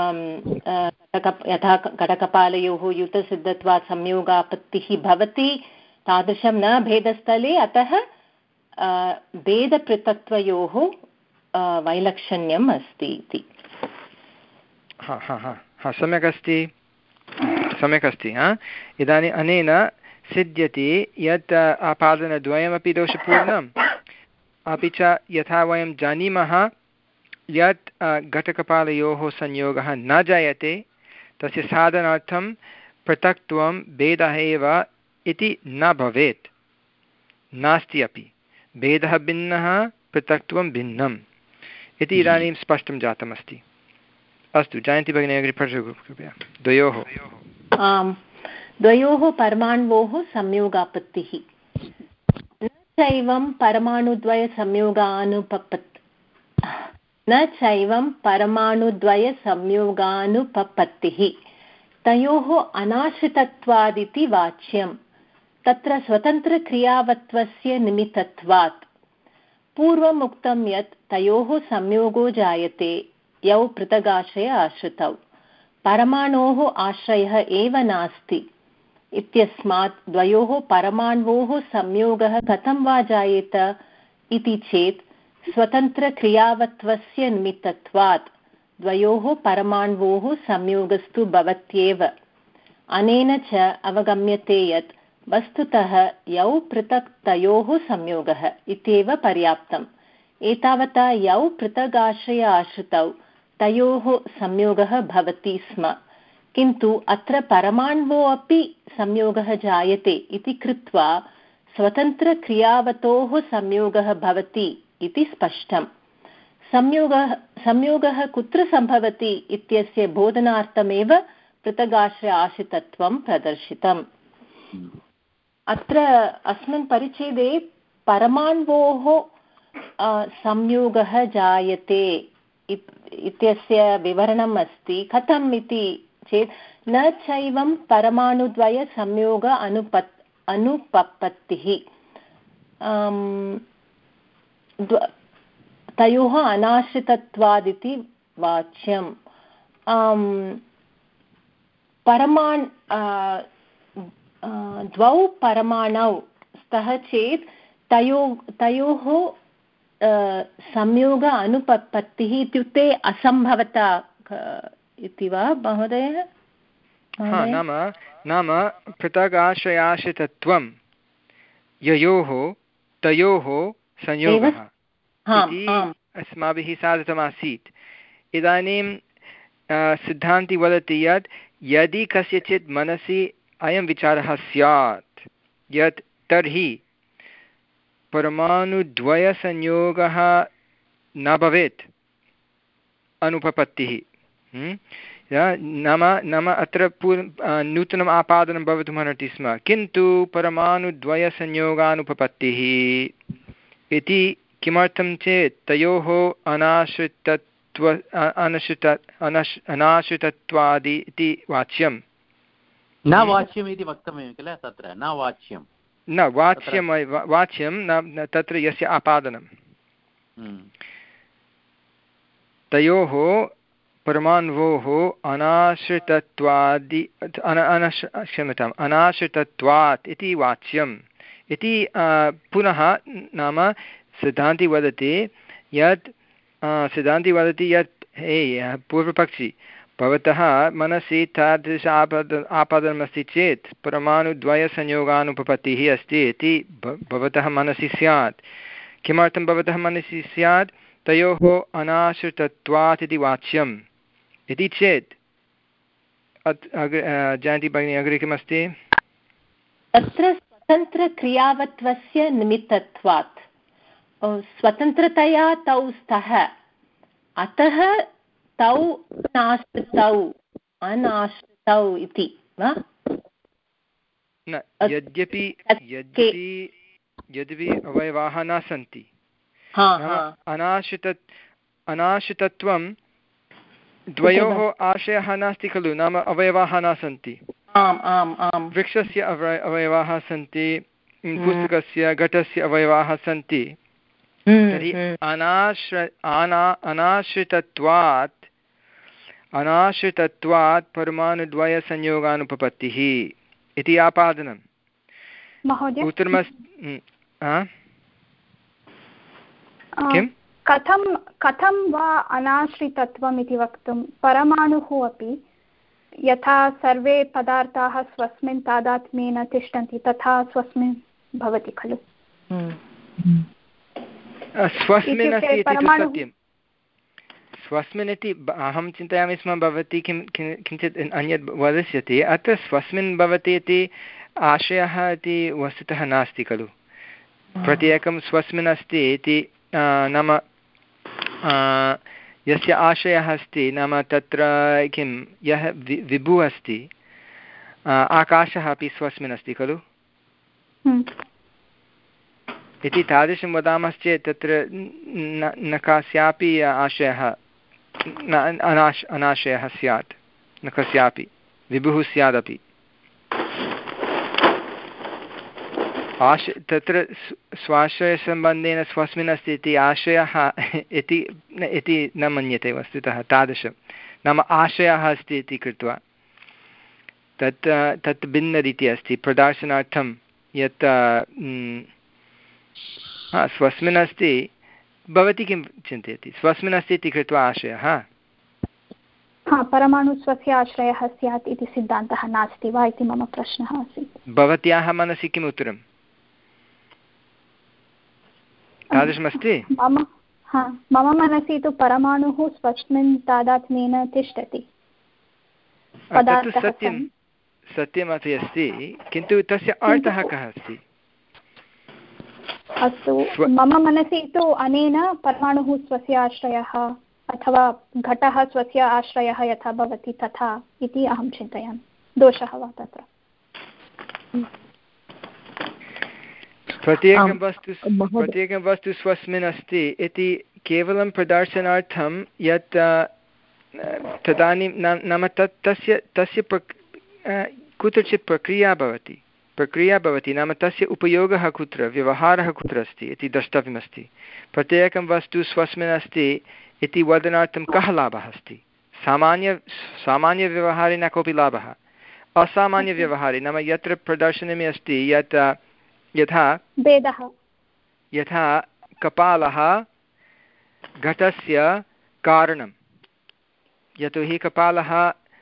यथा घटकपालयोः युतसिद्धत्वात् संयोगापत्तिः भवति, तादृशं न भेदस्थले, अतः भेदपृथक्त्वयोः वैलक्षण्यम् अस्ति इति। हा हा हा हा सम्यक् अस्ति, सम्यक् अस्ति। हा, इदानीम् अनेन सिद्ध्यति यत् आपादनद्वयमपि दोषपूर्णम्, अपि च यथा वयं जानीमः यत् घटकपालयोः संयोगः न जायते, तस्य साधनार्थं पृथक्त्वं भेदः एव इति न भवेत्, नास्ति अपि। भेदः भिन्नः, पृथक्त्वं भिन्नम् इति इदानीं स्पष्टं जातमस्ति। अस्तु, जयन्ती भगिनी अग्रे पठतु कृपया। द्वयोः आम्, द्वयोः परमाणोः संयोगापत्तिः। न चैवं परमाणुद्वयसंयोगानुपपत् न चैवं परमाणुद्वयसंयोगानुपपत्तिः तयोः अनाश्रितत्वादिति वाच्यं, तत्र स्वतन्त्रक्रियावत्वस्य निमित्तत्वात्। पूर्वम् उक्तं यत् तयोः संयोगो जायते यौ पृथगाश्रय आश्रितौ, परमाणोः आश्रयः एव नास्ति इत्यस्मात् द्वयोः परमाणोः संयोगः कथं वा जायेत इति चेत् स्वतन्त्रक्रियावत्वस्य निमित्तत्वात् द्वयोः परमाणोः संयोगस्तु भवत्येव। अनेन च अवगम्यते यत् वस्तुतः यौ पृथक् तयोः संयोगः इत्येव पर्याप्तम्। एतावता यौ पृथगाश्रय आश्रितौ तयोः संयोगः भवति स्म, किन्तु अत्र परमाण्वो अपि संयोगः जायते इति कृत्वा स्वतन्त्रक्रियावतोः संयोगः भवति इति स्पष्टम्। संयोगः संयोगः कुत्र सम्भवति इत्यस्य बोधनार्थमेव पृथगाश्रय आश्रितत्वं प्रदर्शितम्। अत्र अस्मिन् परिच्छेदे परमाण्वोः संयोगः जायते इत्यस्य विवरणम् अस्ति। कथम् इति चेत् न चैवं परमाणुद्वयसंयोग अनुपत् अनुपपत्तिः, तयोः अनाश्रितत्वादिति वाच्यम्। परमाण् द्वौ परमाणौ स्तः चेत् तयो तयोः संयोग अनुपपत्तिः इत्युक्ते असम्भवता इति वा महोदय? नाम नाम पृथगाश्रयाश्रितत्वं ययोः तयोः संयोगः इति अस्माभिः साधितमासीत्। इदानीं सिद्धान्ती वदति यत् यदि कस्यचित् मनसि अयं विचारः स्यात् यत् तर्हि परमाणुद्वयसंयोगः न भवेत् अनुपपत्तिः। नाम नाम अत्र पूर् नूतनम् आपादनं भवितुमर्हति स्म, किन्तु परमाणुद्वयसंयोगानुपपत्तिः इति किमर्थं चेत् तयोः अनाश्रितत्व अनश्रित अनश् अनाश्रितत्वादि इति वाच्यं न वाच्यम् इति वक्तव्यं किल, तत्र न वाच्यं न वाच्यं वाच्यं न तत्र यस्य आपादनं तयोः परमाणोः अनाश्रितत्वादि अनश् क्षम्यताम् अनाश्रितत्वात् इति वाच्यम् इति पुनः नाम सिद्धान्ति वदति यत् सिद्धान्ति वदति यत् हे पूर्वपक्षी भवतः मनसि तादृश आपद आपादनमस्ति चेत् परमाणुद्वयसंयोगानुपपत्तिः अस्ति इति भवतः मनसि स्यात्। किमर्थं भवतः मनसि स्यात्? तयोः अनाश्रितत्वात् इति वाच्यम् इति चेत् अग्रे जयन्ती भगिनी अग्रे किमस्ति? तत्र स्वतन्त्रक्रियावत्वस्य निमित्तत्वात् स्वतन्त्रतया तौ स्तः, अतः तौ नाश्रितौ अनाश्रितौ इति वा? न, यद्यपि यद्यपि यद्यपि अवयवाः न सन्ति, अनाश्रित अनाश्रितत्वं द्वयोः आशयः नास्ति खलु, नाम अवयवाः न सन्ति। वृक्षस्य अवयवाः सन्ति, पुस्तकस्य घटस्य अवयवाः सन्ति, तर्हि अनाश्र अना अनाश्रितत्वात् अनाश्रितत्वात् परमाणुद्वयसंयोगानुपपत्तिः इति आपादनम्। उत्तरमस्ति किं? कथं कथं वा अनाश्रितत्वम् इति वक्तुं? परमाणुः अपि यथा सर्वे पदार्थाः स्वस्मिन् तादात्म्येन तिष्ठन्ति तथा स्वस्मिन् भवति खलु। स्वस्मिन् अस्ति इति तु सत्यं। स्वस्मिन् इति अहं चिन्तयामि स्म भवती किं किञ्चित् अन्यत् वदिष्यति। अत्र स्वस्मिन् भवति इति आशयः इति वस्तुतः नास्ति खलु। प्रत्येकं स्वस्मिन् अस्ति इति नाम यस्य आशयः अस्ति नाम तत्र किं यः वि विभुः अस्ति, आकाशः अपि स्वस्मिन् अस्ति खलु इति तादृशं वदामश्चेत् तत्र न न कस्यापि आशयः न अनाश अनाशयः स्यात्, न कस्यापि विभुः स्यादपि। आश तत्र स्वाश्रयसम्बन्धेन स्वस्मिन् अस्ति इति आशयः इति इति न मन्यते वस्तुतः तादृशं, नाम आशयः अस्ति इति कृत्वा तत् तत् भिन्नरीत्या अस्ति प्रदर्शनार्थं यत् स्वस्मिन् अस्ति। भवती किं चिन्तयति? स्वस्मिन् अस्ति इति कृत्वा आशयः परमाणु स्वस्य आश्रयः स्यात् इति सिद्धान्तः नास्ति वा इति मम प्रश्नः आसीत्। भवत्याः मनसि किम् उत्तरं? तादृशमस्ति? मम हा मम मनसि तु परमाणुः स्वस्मिन् तादात्म्येन तिष्ठति। सत्यं सत्यमपि अस्ति, किन्तु तस्य अर्थः कः अस्ति? अस्तु, मम मनसि तु अनेन परमाणुः स्वस्य आश्रयः अथवा घटः स्वस्य आश्रयः यथा भवति तथा इति अहं चिन्तयामि। दोषः वा तत्र? प्रत्येकं वस्तु प्रत्येकं वस्तु स्वस्मिन् अस्ति इति केवलं प्रदर्शनार्थं यत् तदानीं नाम तत् तस्य तस्य प्रक् कुत्रचित् प्रक्रिया भवति प्रक्रिया भवति नाम तस्य उपयोगः कुत्र, व्यवहारः कुत्र अस्ति इति द्रष्टव्यमस्ति। प्रत्येकं वस्तु स्वस्मिन् अस्ति इति वदनार्थं कः लाभः अस्ति? सामान्य सामान्यव्यवहारे न कोऽपि लाभः। असामान्यव्यवहारे नाम यत्र प्रदर्शनम् अस्ति यत् यथा भेदः, यथा कपालः घटस्य कारणं, यतोहि कपालः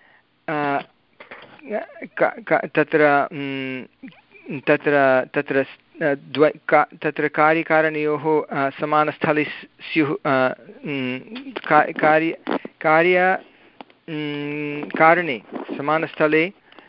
तत्र तत्र तत्र द्वै का तत्र कार्यकारणयोः समानस्थले स्युः, कार्य कार्य कारणे समानस्थले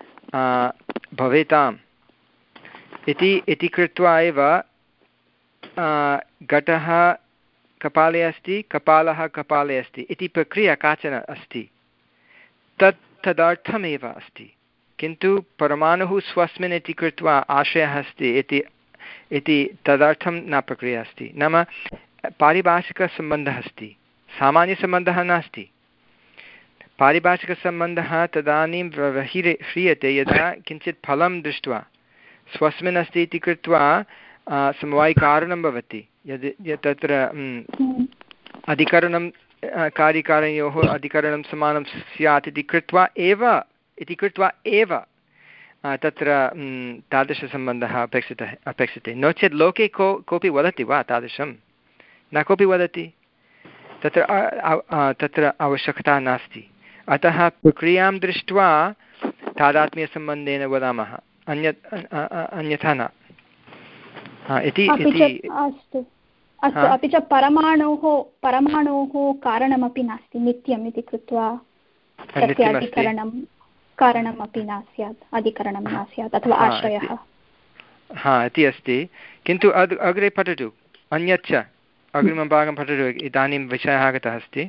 भवेताम् इति इति कृत्वा एव घटः कपाले अस्ति, कपालः कपाले अस्ति इति प्रक्रिया काचन अस्ति, तत् तदर्थमेव अस्ति। किन्तु परमाणुः स्वस्मिन् इति कृत्वा आशयः अस्ति इति इति तदर्थं न प्रक्रिया अस्ति। नाम पारिभाषिकसम्बन्धः अस्ति, सामान्यसम्बन्धः नास्ति। पारिभाषिकसम्बन्धः तदानीं व्यवह्रियते ह्रियते यदा किञ्चित् फलं दृष्ट्वा स्वस्मिन् अस्ति इति कृत्वा समवायिकारणं भवति। यद् यत् तत्र अधिकरणं कार्यकारणयोः अधिकरणं समानं स्यात् इति कृत्वा एव इति कृत्वा एव तत्र तादृशसम्बन्धः अपेक्षितः अपेक्षते। नो चेत् लोके को कोऽपि वदति वा तादृशं? न कोऽपि वदति। तत्र तत्र आवश्यकता नास्ति। अतः प्रक्रियां दृष्ट्वा तादात्म्यसम्बन्धेन वदामः, अन्यत् अन्यथा न इति। अस्तु अस्तु अपि च परमाणोः परमाणोः कारणमपि नास्ति, नित्यम् इति कृत्वा तस्य अधिकरणं कारणमपि न स्यात्, अधिकरणं न स्यात् अथवा आश्रयः। हा इति अस्ति। किन्तु अग् अग्रे पठतु, अन्यच्च अग्रिमं भागं पठतु। इदानीं विषयः आगतः अस्ति।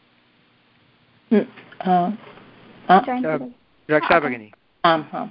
रक्षा भगिनी। आम् आम्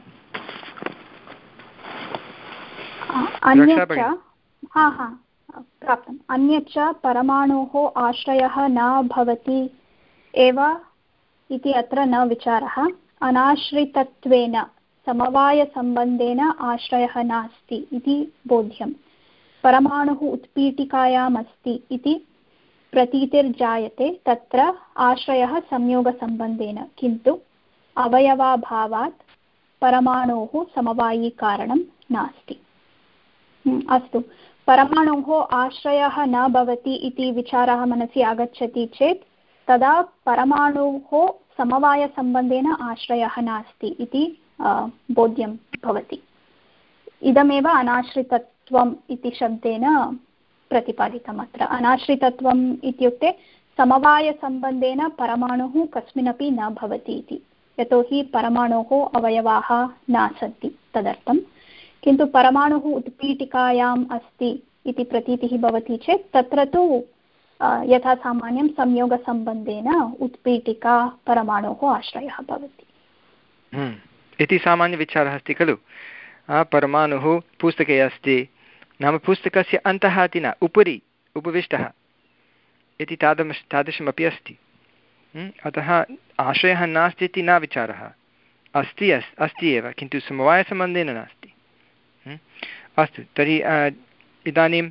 अन्यच्च हा हा प्राप्तम्। अन्यच्च परमाणोः आश्रयः न भवति एव इति अत्र न विचारः। अनाश्रितत्वेन समवायसम्बन्धेन आश्रयः नास्ति इति बोध्यम्। परमाणुः उत्पीठिकायाम् अस्ति इति प्रतीतिर्जायते, तत्र आश्रयः संयोगसम्बन्धेन, किन्तु अवयवाभावात् परमाणोः समवायिकारणं नास्ति। अस्तु, परमाणोः आश्रयः न भवति इति विचारः मनसि आगच्छति चेत् तदा परमाणोः समवायसम्बन्धेन आश्रयः नास्ति इति बोध्यं भवति। इदमेव अनाश्रितत्वम् इति शब्देन प्रतिपादितम्। अत्र अनाश्रितत्वम् इत्युक्ते समवायसम्बन्धेन परमाणुः कस्मिन्नपि न भवति इति, यतोहि परमाणोः अवयवाः न सन्ति तदर्थं। किन्तु परमाणुः उत्पीठिकायाम् अस्ति इति प्रतीतिः भवति चेत् तत्र तु यथा सामान्यं संयोगसम्बन्धेन उत्पीठिका परमाणोः आश्रयः भवति इति सामान्यविचारः अस्ति खलु। परमाणुः पुस्तके अस्ति, नाम पुस्तकस्य अन्तः इति न, उपरि उपविष्टः इति तादृश तादृशमपि अस्ति। अतः आश्रयः नास्ति इति न विचारः, अस्ति अस् अस्ति एव, किन्तु समवायसम्बन्धेन नास्ति। अस्तु, तर्हि इदानीं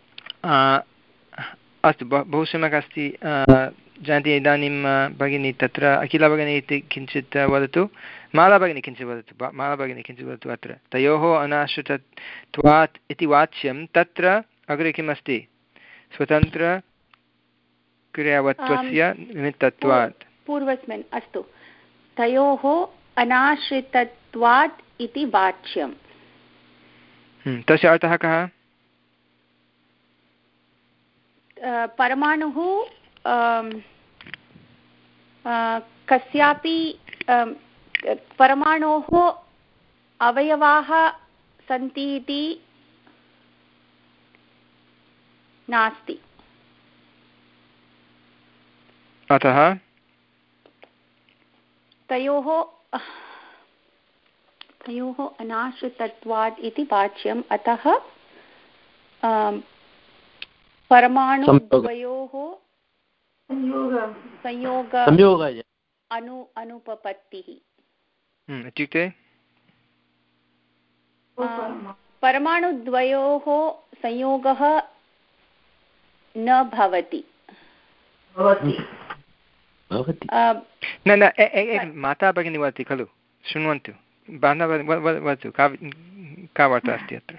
अस्तु, बहु सम्यक् अस्ति। जानति इदानीं भगिनी तत्र अखिला भगिनी इति किञ्चित् वदतु, माला भगिनी किञ्चित् वदतु, माला भगिनी किञ्चित् वदतु। अत्र तयोः अनाश्रितत्वात् इति वाच्यं, तत्र अग्रे किम् अस्ति? स्वतन्त्रक्रियावत्वस्य निमित्तत्वात् पूर्वस्मिन्। अस्तु, तयोः अनाश्रितत्वात् इति वाच्यं। तस्य अर्थः कः? परमाणुः कस्यापि परमाणोः अवयवाः सन्ति इति नास्ति। अतः तयोः तयोः अनाश्रितत्वात् इति वाच्यम्। अतः परमाणुद्वयोः संयोग अनु अनुपपत्तिः इत्युक्ते परमाणुद्वयोः संयोगः न भवति। न न माता भगिनी वदति खलु, शृण्वन्तु, वदतु, का का वार्ता अस्ति अत्र?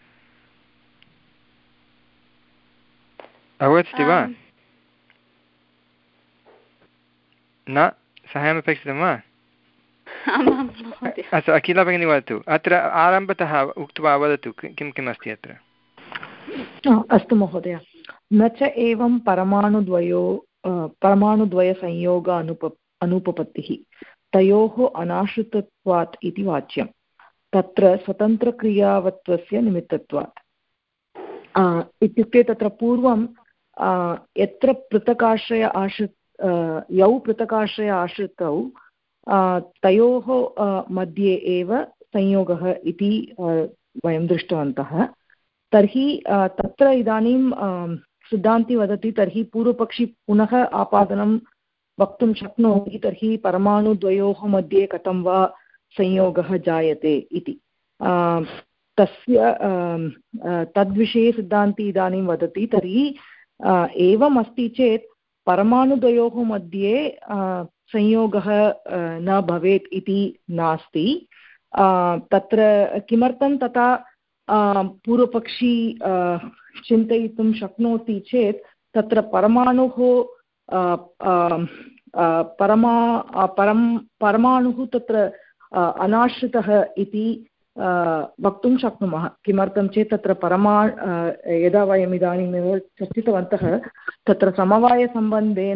अवगच्छति वा? न साहाय्यमपेक्षितं वा? अस्तु, अखिला भगिनी वदतु। अत्र आरम्भतः उक्त्वा वदतु किं किम् अस्ति अत्र। अस्तु महोदय। न च एवं परमाणुद्वयो परमाणुद्वयसंयोग अनुप अनुपपत्तिः तयोः अनाश्रितत्वात् इति वाच्यं, तत्र स्वतन्त्रक्रियावत्वस्य निमित्तत्वात्। इत्युक्ते तत्र पूर्वं यत्र पृथकाश्रय आश्रि यौ पृथकाश्रय आश्रितौ तयोः मध्ये एव संयोगः इति वयं दृष्टवन्तः। तर्हि तत्र इदानीं सिद्धान्ती वदति तर्हि पूर्वपक्षी पुनः आपादनं वक्तुं शक्नोति, तर्हि परमाणुद्वयोः मध्ये कथं वा संयोगः जायते इति। तस्य तद्विषये सिद्धान्ती इदानीं वदति तर्हि एवम् अस्ति चेत् परमाणुद्वयोः मध्ये संयोगः न भवेत् इति नास्ति। तत्र किमर्थं तथा पूर्वपक्षी चिन्तयितुं शक्नोति चेत् तत्र परमाणुः परमा परं परमाणुः तत्र अनाश्रितः इति वक्तुं शक्नुमः। किमर्थं चेत् तत्र परमा यदा वयम् इदानीमेव चर्चितवन्तः तत्र समवायसम्बन्धेन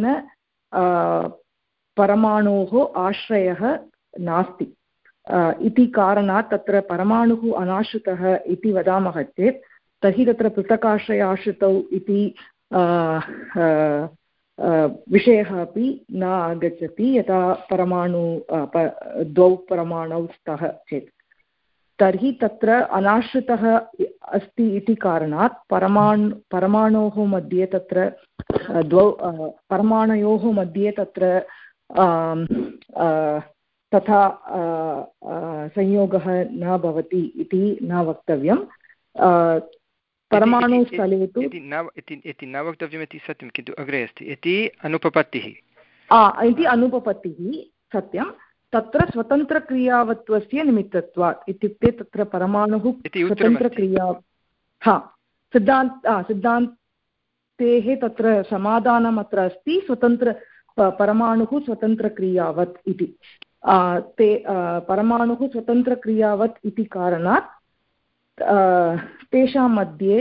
परमाणोः आश्रयः नास्ति इति कारणात् तत्र परमाणुः अनाश्रितः इति वदामः चेत् तर्हि तत्र पृथकाश्रय आश्रितौ इति विषयः अपि न आगच्छति यथा परमाणु द्वौ परमाणौ स्तः चेत्। तर्हि तत्र अनाश्रितः अस्ति इति कारणात् परमाणु परमाणोः मध्ये तत्र द्वौ परमाणयोः मध्ये तत्र तथा संयोगः न भवति इति न वक्तव्यं। परमाणुस्थले तु इति न वक्तव्यम् इति सत्यं, किन्तु अग्रे अस्ति इति अनुपपत्तिः इति अनुपपत्तिः सत्यं। तत्र स्वतन्त्रक्रियावत्वस्य निमित्तत्वात् इत्युक्ते तत्र परमाणुः स्वतन्त्रक्रिया हा सिद्धान्त सिद्धान्तेः तत्र समाधानम् अत्र अस्ति स्वतन्त्र परमाणुः स्वतन्त्रक्रियावत् इति। ते परमाणुः स्वतन्त्रक्रियावत् इति कारणात् तेषां मध्ये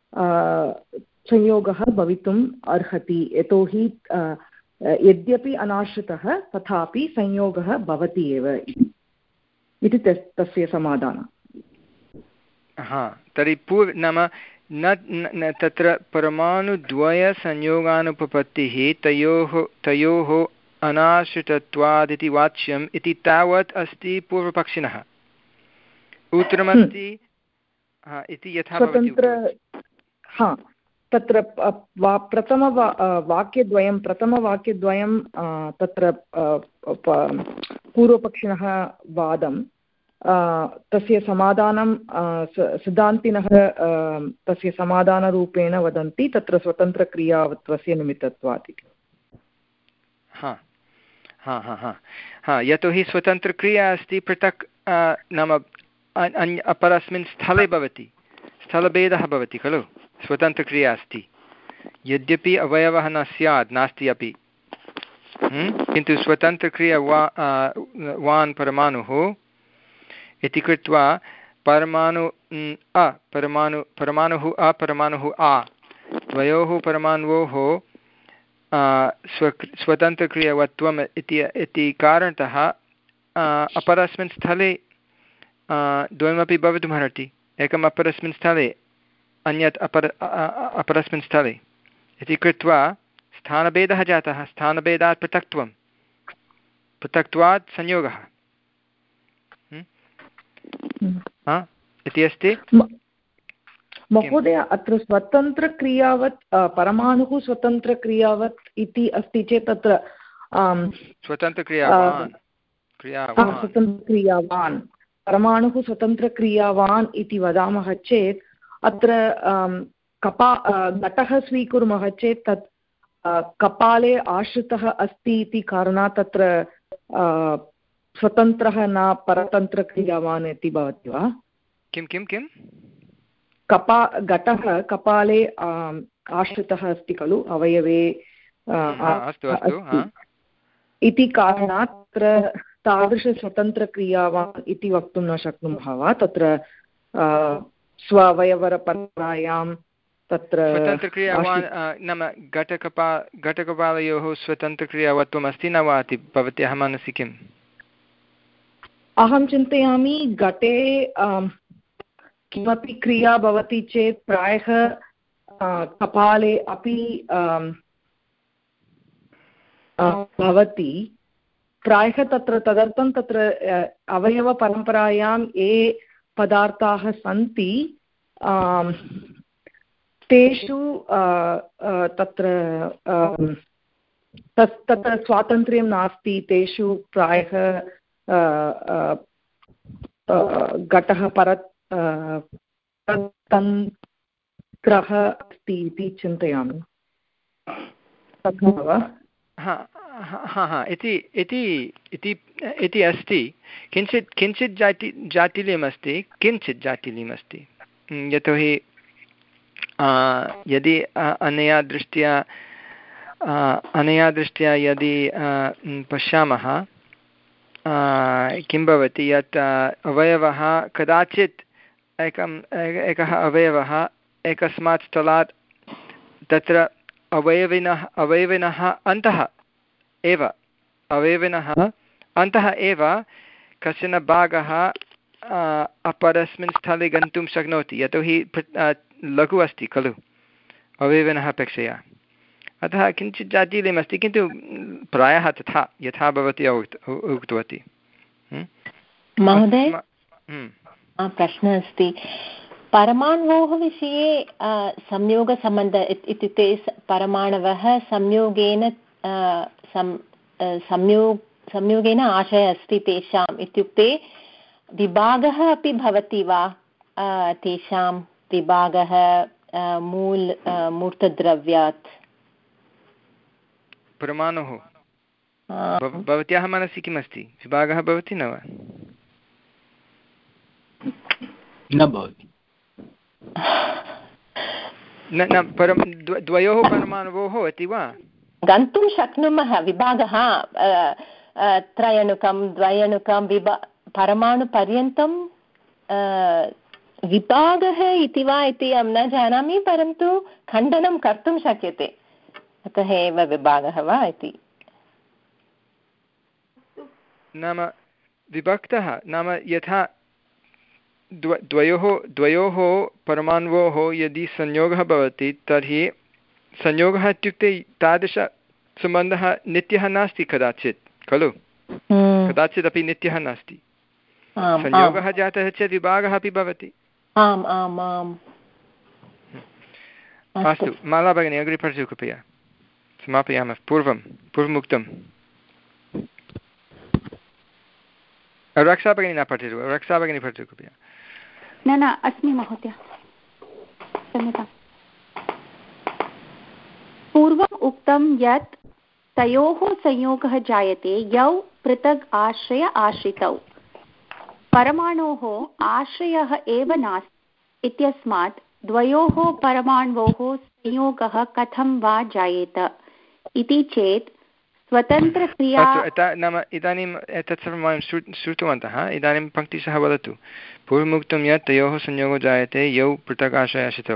संयोगः भवितुम् अर्हति, यतोहि यद्यपि अनाश्रितः तथापि संयोगः भवति एव इति तस्य समाधानं। हा तर्हि पूर्व नाम न तत्र परमाणुद्वयसंयोगानुपपत्तिः तयोः तयोः अनाश्रितत्वादिति वाच्यम् इति तावत् अस्ति पूर्वपक्षिणः। उत्तरमस्ति इति यथा स्वतन्त्र हा तत्र प्रथम वाक्यद्वयं प्रथमवाक्यद्वयं तत्र पूर्वपक्षिणः वादं तस्य समाधानं सिद्धान्तिनः तस्य समाधानरूपेण वदन्ति तत्र स्वतन्त्रक्रियावत्वस्य निमित्तत्वात् इति। हा हा हा हा हा यतोहि स्वतन्त्रक्रिया अस्ति पृथक् नाम अपरस्मिन् स्थले भवति, स्थलभेदः भवति खलु। स्वतन्त्रक्रिया अस्ति यद्यपि अवयवः न स्यात् नास्ति अपि, किन्तु स्वतन्त्रक्रिया वा वान् परमाणुः इति कृत्वा परमाणु अ परमाणु परमाणुः अपरमाणुः आ द्वयोः परमाणोः स्व स्वतन्त्रक्रियवत्वम् इति इति कारणतः अपरस्मिन् स्थले द्वयमपि भवितुमर्हति। एकम् अपरस्मिन् स्थले अन्यत् अपर अपरस्मिन् स्थले इति कृत्वा स्थानभेदः जातः। स्थानभेदात् पृथक्त्वं, पृथक्त्वात् संयोगः इति अस्ति। महोदय अत्र स्वतन्त्रक्रियावत् परमाणुः स्वतन्त्रक्रियावत् इति अस्ति चेत् तत्र स्वतन्त्रक्रियावान् स्वतन्त्रक्रियावान् परमाणुः स्वतन्त्रक्रियावान् इति वदामः चेत् अत्र कपा घटः स्वीकुर्मः चेत् तत् कपाले आश्रितः अस्ति इति कारणात् तत्र स्वतन्त्रः न परतन्त्रक्रियावान् इति भवति वा? किं किं किं कपा घटः कपाले आश्रितः अस्ति खलु अवयवे इति कारणात् तत्र तादृशस्वतन्त्रक्रियावान् इति वक्तुं न शक्नुमः वा? तत्र स्वावयवपरम्परायां तत्र स्वतन्त्रक्रियावान् नाम घटकपा घटकपालयोः स्वतन्त्रक्रियावत्वम् अस्ति न वा इति भवत्याः मनसि किम्? अहं चिन्तयामि घटे किमपि क्रिया भवति चेत् प्रायः कपाले अपि भवति प्रायः तत्र तदर्थं तत्र अवयवपरम्परायां ये पदार्थाः सन्ति तेषु तत्र तत् तत्र स्वातन्त्र्यं नास्ति तेषु प्रायः घटः पर तन्त्रः अस्ति इति चिन्तयामि तथा वा हा हा हा इति इति इति अस्ति किञ्चित् किञ्चित् जाति जाटिल्यमस्ति किञ्चित् जाटिल्यमस्ति यतोहि यदि अनया दृष्ट्या अनया दृष्ट्या यदि पश्यामः किं भवति यत् अवयवः कदाचित् एकम् एकः अवयवः एकस्मात् स्थलात् तत्र अवयविनः अवयविनः अन्तः एव अवयविनः अन्तः एव कश्चन भागः अपरस्मिन् स्थले गन्तुं शक्नोति यतोहि लघु अस्ति खलु अवयविनः अपेक्षया अतः किञ्चित् जाटिल्यमस्ति किन्तु प्रायः तथा यथा भवती उक्तवती। महोदय प्रश्नः अस्ति परमाणोः विषये संयोगसम्बन्ध इत्युक्ते परमाणवः संयोगेन संयोग संयोगेन आशयः अस्ति तेषाम् इत्युक्ते विभागः अपि भवति वा तेषां विभागः मूल मूर्तद्रव्यात् परमाणुः भवत्याः मनसि किमस्ति विभागः भवति न वा न भवति न न परं द्वयोः परमाणवोः इति वा गन्तुं शक्नुमः विभागः त्रयणुकं द्वयणुकं विभा परमाणुपर्यन्तं विभागः इति वा इति अहं न जानामि परन्तु खण्डनं कर्तुं शक्यते अतः एव विभागः वा इति नाम विभक्तः नाम यथा द्व द्वयोः द्वयोः परमाणवोः यदि संयोगः भवति तर्हि संयोगः इत्युक्ते तादृशसम्बन्धः नित्यः नास्ति कदाचित् खलु कदाचिदपि नित्यः नास्ति संयोगः जातः चेत् विभागः अपि भवति। आम् आम् आम् अस्तु माला भगिनी अग्रे पठतु कृपया समापयामः पूर्वं पूर्वमुक्तं रक्षा भगिनी न पठतु रक्षा भगिनी पठतु कृपया न न अस्मि महोदय क्षम्यताम् पूर्वम् उक्तं यत् तयोः संयोगः जायते यौ पृथक् आश्रय आश्रितौ परमाणोः आश्रयः एव नास्ति इत्यस्मात् द्वयोः परमाणवोः संयोगः कथं वा जायेत इति चेत् स्वतन्त्रक्रिया नाम इदानीम् एतत् सर्वं वयं श्रुतवन्तः इदानीं पङ्क्तिशः वदतु पूर्वमुक्तं यत् तयोः संयोगो जायते यौ पृथक् आश्रय आश्रितौ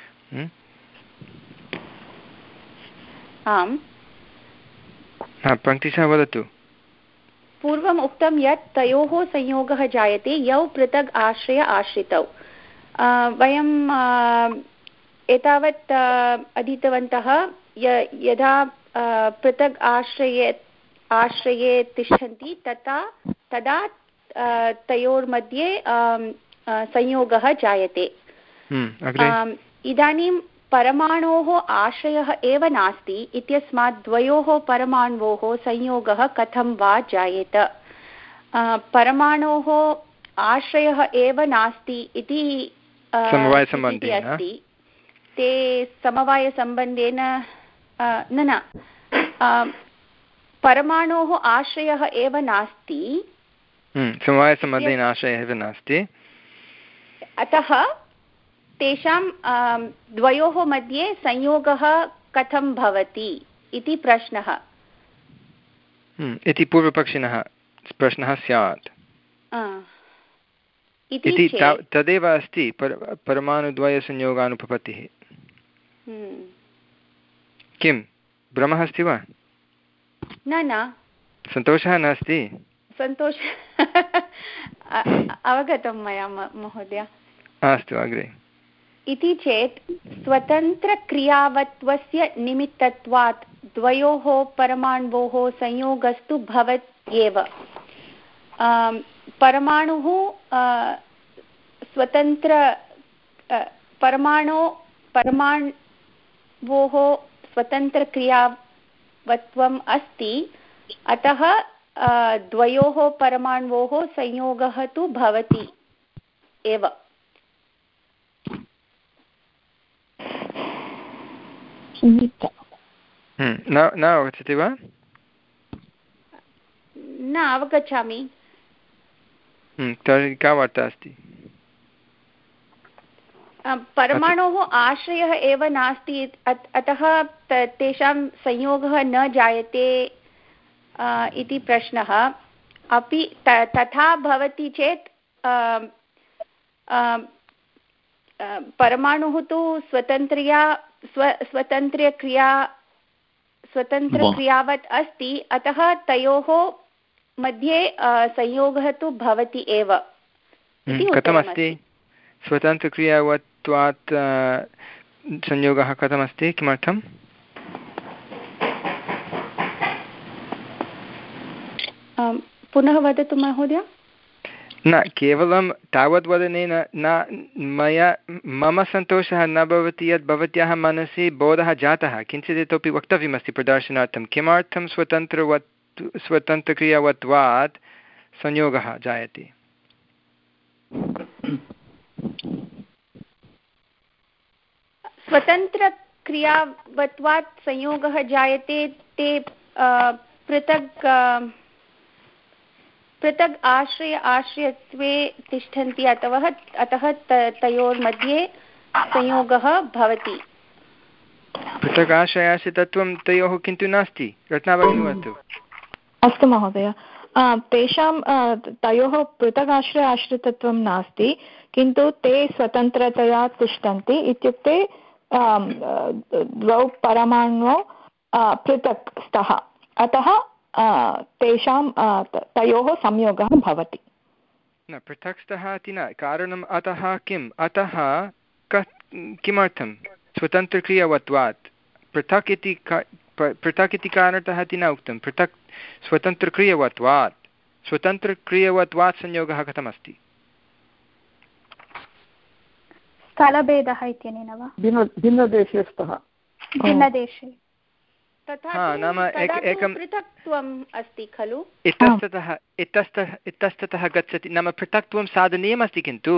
आम् पङ्क्तिशः वदतु पूर्वम् उक्तं यत् तयोः संयोगः जायते यौ पृथक् आश्रय आश्रितौ वयं एतावत् अधीतवन्तः यदा पृथक् आश्रये आश्रये तिष्ठन्ति तथा तदा तयोर्मध्ये संयोगः जायते। इदानीं परमाणोः आश्रयः एव नास्ति इत्यस्मात् द्वयोः परमाणवोः संयोगः कथं वा जायेत परमाणोः आश्रयः एव नास्ति इति अस्ति ते समवायसम्बन्धेन न न परमाणोः आश्रयः एव नास्ति समवायसम्बन्धेन आश्रयः एव नास्ति अतः तेषां द्वयोः मध्ये संयोगः कथं भवति इति प्रश्नः इति पूर्वपक्षिणः प्रश्नः स्यात् इति तदेव अस्ति परमाणुद्वयसंयोगानुपपत्तिः किं भ्रमः अस्ति वा न न सन्तोषः नास्ति सन्तोष अवगतं मया महोदय अस्तु अग्रे इति चेत् स्वतन्त्रक्रियावत्वस्य निमित्तत्वात् द्वयोः परमाणोः संयोगस्तु भवत्येव। परमाणुः स्वतन्त्र परमाणो परमाणोः स्वतन्त्रक्रियावत्वम् अस्ति, अतः द्वयोः परमाणोः संयोगः तु भवति एव। न न अवगच्छति वा? न अवगच्छामि। तर्हि का वार्ता अस्ति? परमाणोः आश्रयः एव नास्ति, अतः तेषां संयोगः न जायते इति प्रश्नः। अपि तथा भवति चेत् परमाणुः तु स्वतन्त्र्या स्व स्वतन्त्रक्रिया स्वतन्त्रक्रियावत् अस्ति, अतः तयोः मध्ये संयोगः तु भवति एव। कथमस्ति स्वतन्त्रक्रियावत्वात् संयोगः कथमस्ति? किमर्थम्? पुनः वदतु महोदय। न केवलं तावद्वदनेन न मया मम सन्तोषः न भवति यत् भवत्याः मनसि बोधः जातः, किञ्चित् इतोपि वक्तव्यमस्ति प्रदर्शनार्थं। किमर्थं स्वतन्त्रवत् स्वतन्त्रक्रियावत्वात् संयोगः जायते? स्वतन्त्रक्रियावत्वात् संयोगः जायते, ते पृथक् पृथक् आश्रय आश्रयत्वे तिष्ठन्ति, अतः अतः तयोर्मध्ये संयोगः भवति। पृथक् आश्रयाश्रितत्वं तयोः किन्तु नास्ति। रत्नाभगिनी वदतु। अस्तु महोदय, तेषां तयोः पृथक् आश्रय आश्रितत्वं नास्ति, किन्तु ते स्वतन्त्रतया तिष्ठन्ति। इत्युक्ते द्वौ परमाणवौ पृथक् स्तः, अतः तेषां तयोः संयोगः भवति। न पृथक् स्तः इति न कारणम्। अतः किम्? अतः किमर्थं? स्वतन्त्रक्रियावत्वात् पृथक् इति पृथक् इति कारणतः इति न उक्तं। पृथक् स्वतन्त्रक्रियावत्वात् स्वतन्त्रक्रियावत्वात् संयोगः कथमस्ति? स्थलभेदः इत्यनेन वा? भिन्नदेशे स्तः। भिन्नदेशे नाम एकं पृथक्त्वम् अस्ति खलु। इतस्ततः इतस्तः इतस्ततः गच्छति, नाम पृथक्त्वं साधनीयमस्ति, किन्तु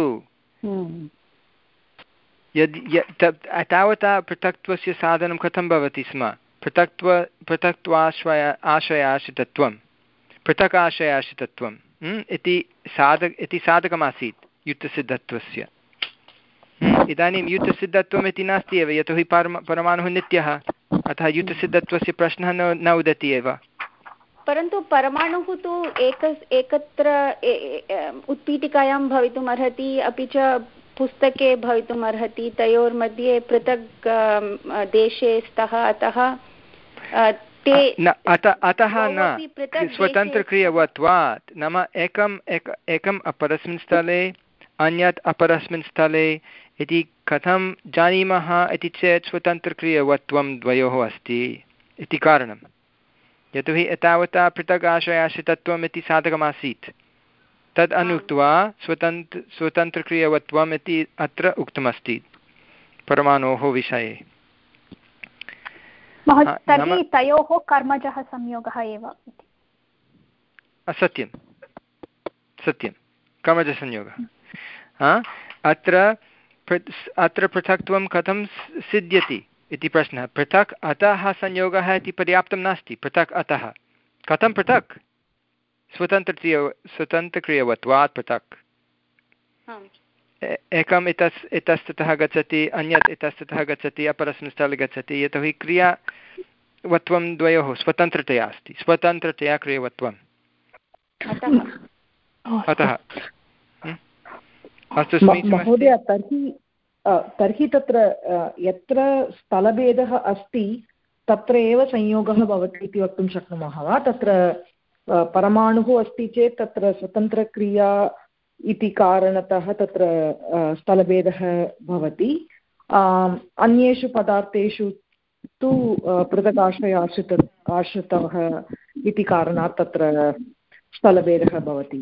यदि तावता पृथक्त्वस्य साधनं कथं भवति स्म? पृथक्त्व पृथक्त्वाश्रय आश्रयाश्रितत्वं पृथक् आश्रयाश्रितत्वम् इति साधक इति साधकमासीत् युक्तसिद्धत्वस्य। इदानीं युक्तसिद्धत्वम् इति नास्ति एव, यतोहि परम परमाणुः नित्यः, अतः युक्तसिद्धत्वस्य प्रश्नः न न उदेति एव। परन्तु परमाणुः तु एक एकत्र उत्पीठिकायां भवितुम् अर्हति, अपि च पुस्तके भवितुम् अर्हति। तयोर्मध्ये पृथक् देशे स्तः, अतः ते न अतः न स्वतन्त्रक्रियावत्वात्। नाम एकम् एक एकम् अपरस्मिन् स्थले अन्यत् अपरस्मिन् स्थले इति कथं जानीमः इति चेत् स्वतन्त्रक्रियावत्वं द्वयोः अस्ति इति कारणं। यतोहि एतावता पृथक् आश्रयाश्रितत्वम् इति साधकमासीत्, तद् अनुक्त्वा स्वतन्त्र स्वतन्त्रक्रियावत्वम् इति अत्र उक्तमस्ति परमाणोः विषये। तर्हि तयोः कर्मजः संयोगः एव। सत्यं सत्यं कर्मजसंयोगः। अत्र अत्र पृथक्त्वं कथं सिद्ध्यति इति प्रश्नः। पृथक् अतः संयोगः इति पर्याप्तं नास्ति। पृथक् अतः कथं पृथक्? स्वतन्त्रक्रिया स्वतन्त्रक्रियावत्वात् पृथक्। एकम् इतस् इतस्ततः गच्छति, अन्यत् इतस्ततः गच्छति, अपरस्मिन् स्थले गच्छति, यतोहि क्रियावत्वं द्वयोः स्वतन्त्रतया अस्ति। स्वतन्त्रतया क्रियावत्वम् अतः। अस्तु महोदय, तर्हि तर्हि तत्र यत्र स्थलभेदः अस्ति तत्र एव संयोगः भवति इति वक्तुं शक्नुमः वा? तत्र परमाणुः अस्ति चेत् तत्र स्वतन्त्रक्रिया इति कारणतः तत्र स्थलभेदः भवति। अन्येषु पदार्थेषु तु पृथक् आश्रय आश्रित आश्रितः इति कारणात् तत्र स्थलभेदः भवति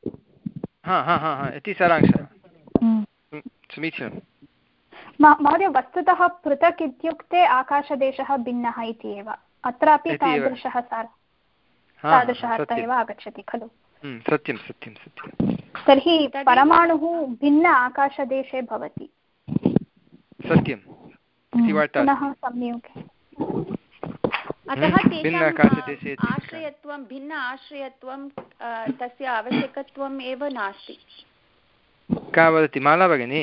इति सारांशः। समीचीनं महोदय, वस्तुतः पृथक् इत्युक्ते आकाशदेशः भिन्नः इति एव, अत्रापि तादृशः तादृशः अर्थः एव आगच्छति खलु? सत्यं सत्यं सत्यं। तर्हि परमाणुः भिन्न आकाशदेशे भवति। सत्यं पुनः संयोगे अतः तेषाम् आश्रयत्वं भिन्न आश्रयत्वं तस्य आवश्यकत्वम् एव नास्ति। का वदति माला भगिनी?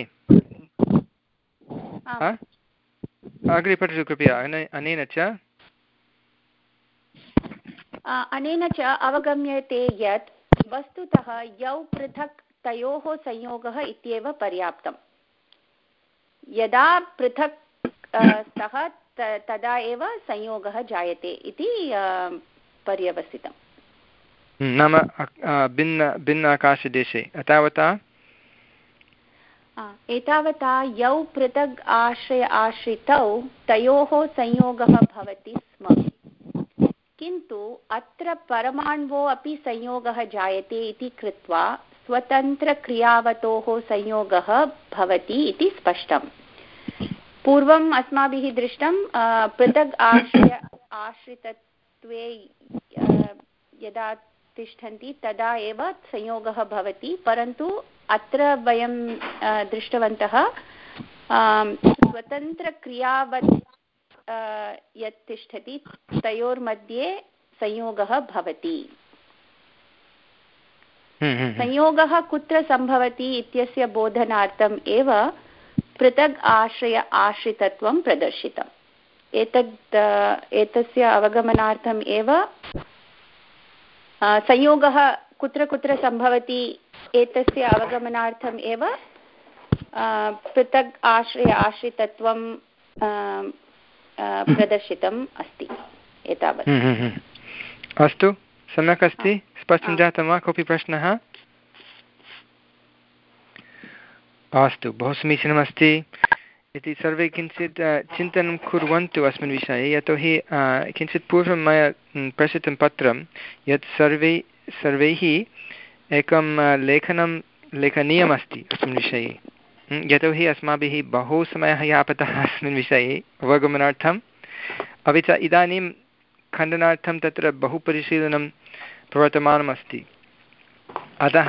अग्रे पठतु कृपया। अनेन च अनेन च अवगम्यते यत् वस्तुतः यौ पृथक् तयोः संयोगः इत्येव पर्याप्तम्। यदा पृथक् स्तः तदा एव संयोगः जायते इति पर्यवसितम्। नाम भिन्न भिन्न आकाशदेशे तावता एतावता यौ पृथग् आश्रय आश्रितौ तयोः संयोगः भवति स्म, किन्तु अत्र परमाण्वोः अपि संयोगः जायते इति कृत्वा स्वतन्त्रक्रियावतोः संयोगः भवति इति स्पष्टम्। पूर्वम् अस्माभिः दृष्टं पृथग् आश्रय आश्रितत्वे यदा तिष्ठन्ति तदा एव संयोगः भवति, परन्तु अत्र वयं दृष्टवन्तः स्वतन्त्रक्रियावत् यत् तिष्ठति तयोर्मध्ये संयोगः भवति। संयोगः कुत्र सम्भवति इत्यस्य बोधनार्थम् एव पृथग् आश्रय आश्रितत्वं प्रदर्शितम्। एतद् एतस्य अवगमनार्थम् एव संयोगः कुत्र कुत्र सम्भवति एतस्य अवगमनार्थम् एव पृथग् आश्रय आश्रितत्वं प्रदर्शितम् अस्ति। एतावत्। अस्तु, सम्यक् अस्ति, स्पष्टं जातं वा? कोऽपि प्रश्नः? अस्तु, बहु समीचीनमस्ति। इति सर्वे किञ्चित् चिन्तनं कुर्वन्तु अस्मिन् विषये, यतोहि किञ्चित् पूर्वं मया प्रेषितं पत्रं यत् सर्वे सर्वैः एकं लेखनं लेखनीयमस्ति अस्मिन् विषये, यतोहि अस्माभिः बहु समयः यापतः अस्मिन् विषये अवगमनार्थम्, अपि च इदानीं खण्डनार्थं तत्र बहु परिशीलनं प्रवर्तमानमस्ति। अतः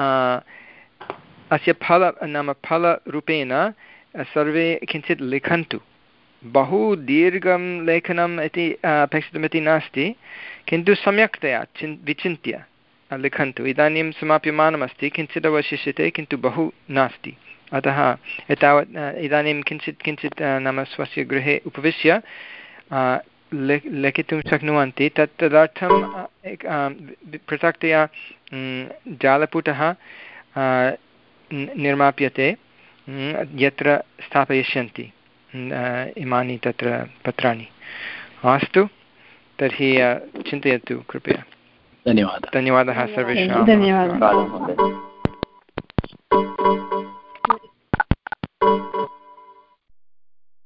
अस्य फल नाम फलरूपेण सर्वे किञ्चित् लिखन्तु। बहु दीर्घं लेखनम् इति अपेक्षितमिति नास्ति, किन्तु सम्यक्तया चिन् विचिन्त्य लिखन्तु। इदानीं समाप्यमानमस्ति, किञ्चित् अवशिष्यते, किन्तु बहु नास्ति। अतः एतावत् इदानीं किञ्चित् किञ्चित् नाम स्वस्य गृहे उपविश्य लिखितुं शक्नुवन्ति। तत् तदर्थं पृथक्तया जालपुटः निर्माप्यते, यत्र स्थापयिष्यन्ति इमानि तत्र पत्राणि। अस्तु, तर्हि चिन्तयतु कृपया। धन्यवादः। धन्यवादः सर्वेषां। धन्यवादः।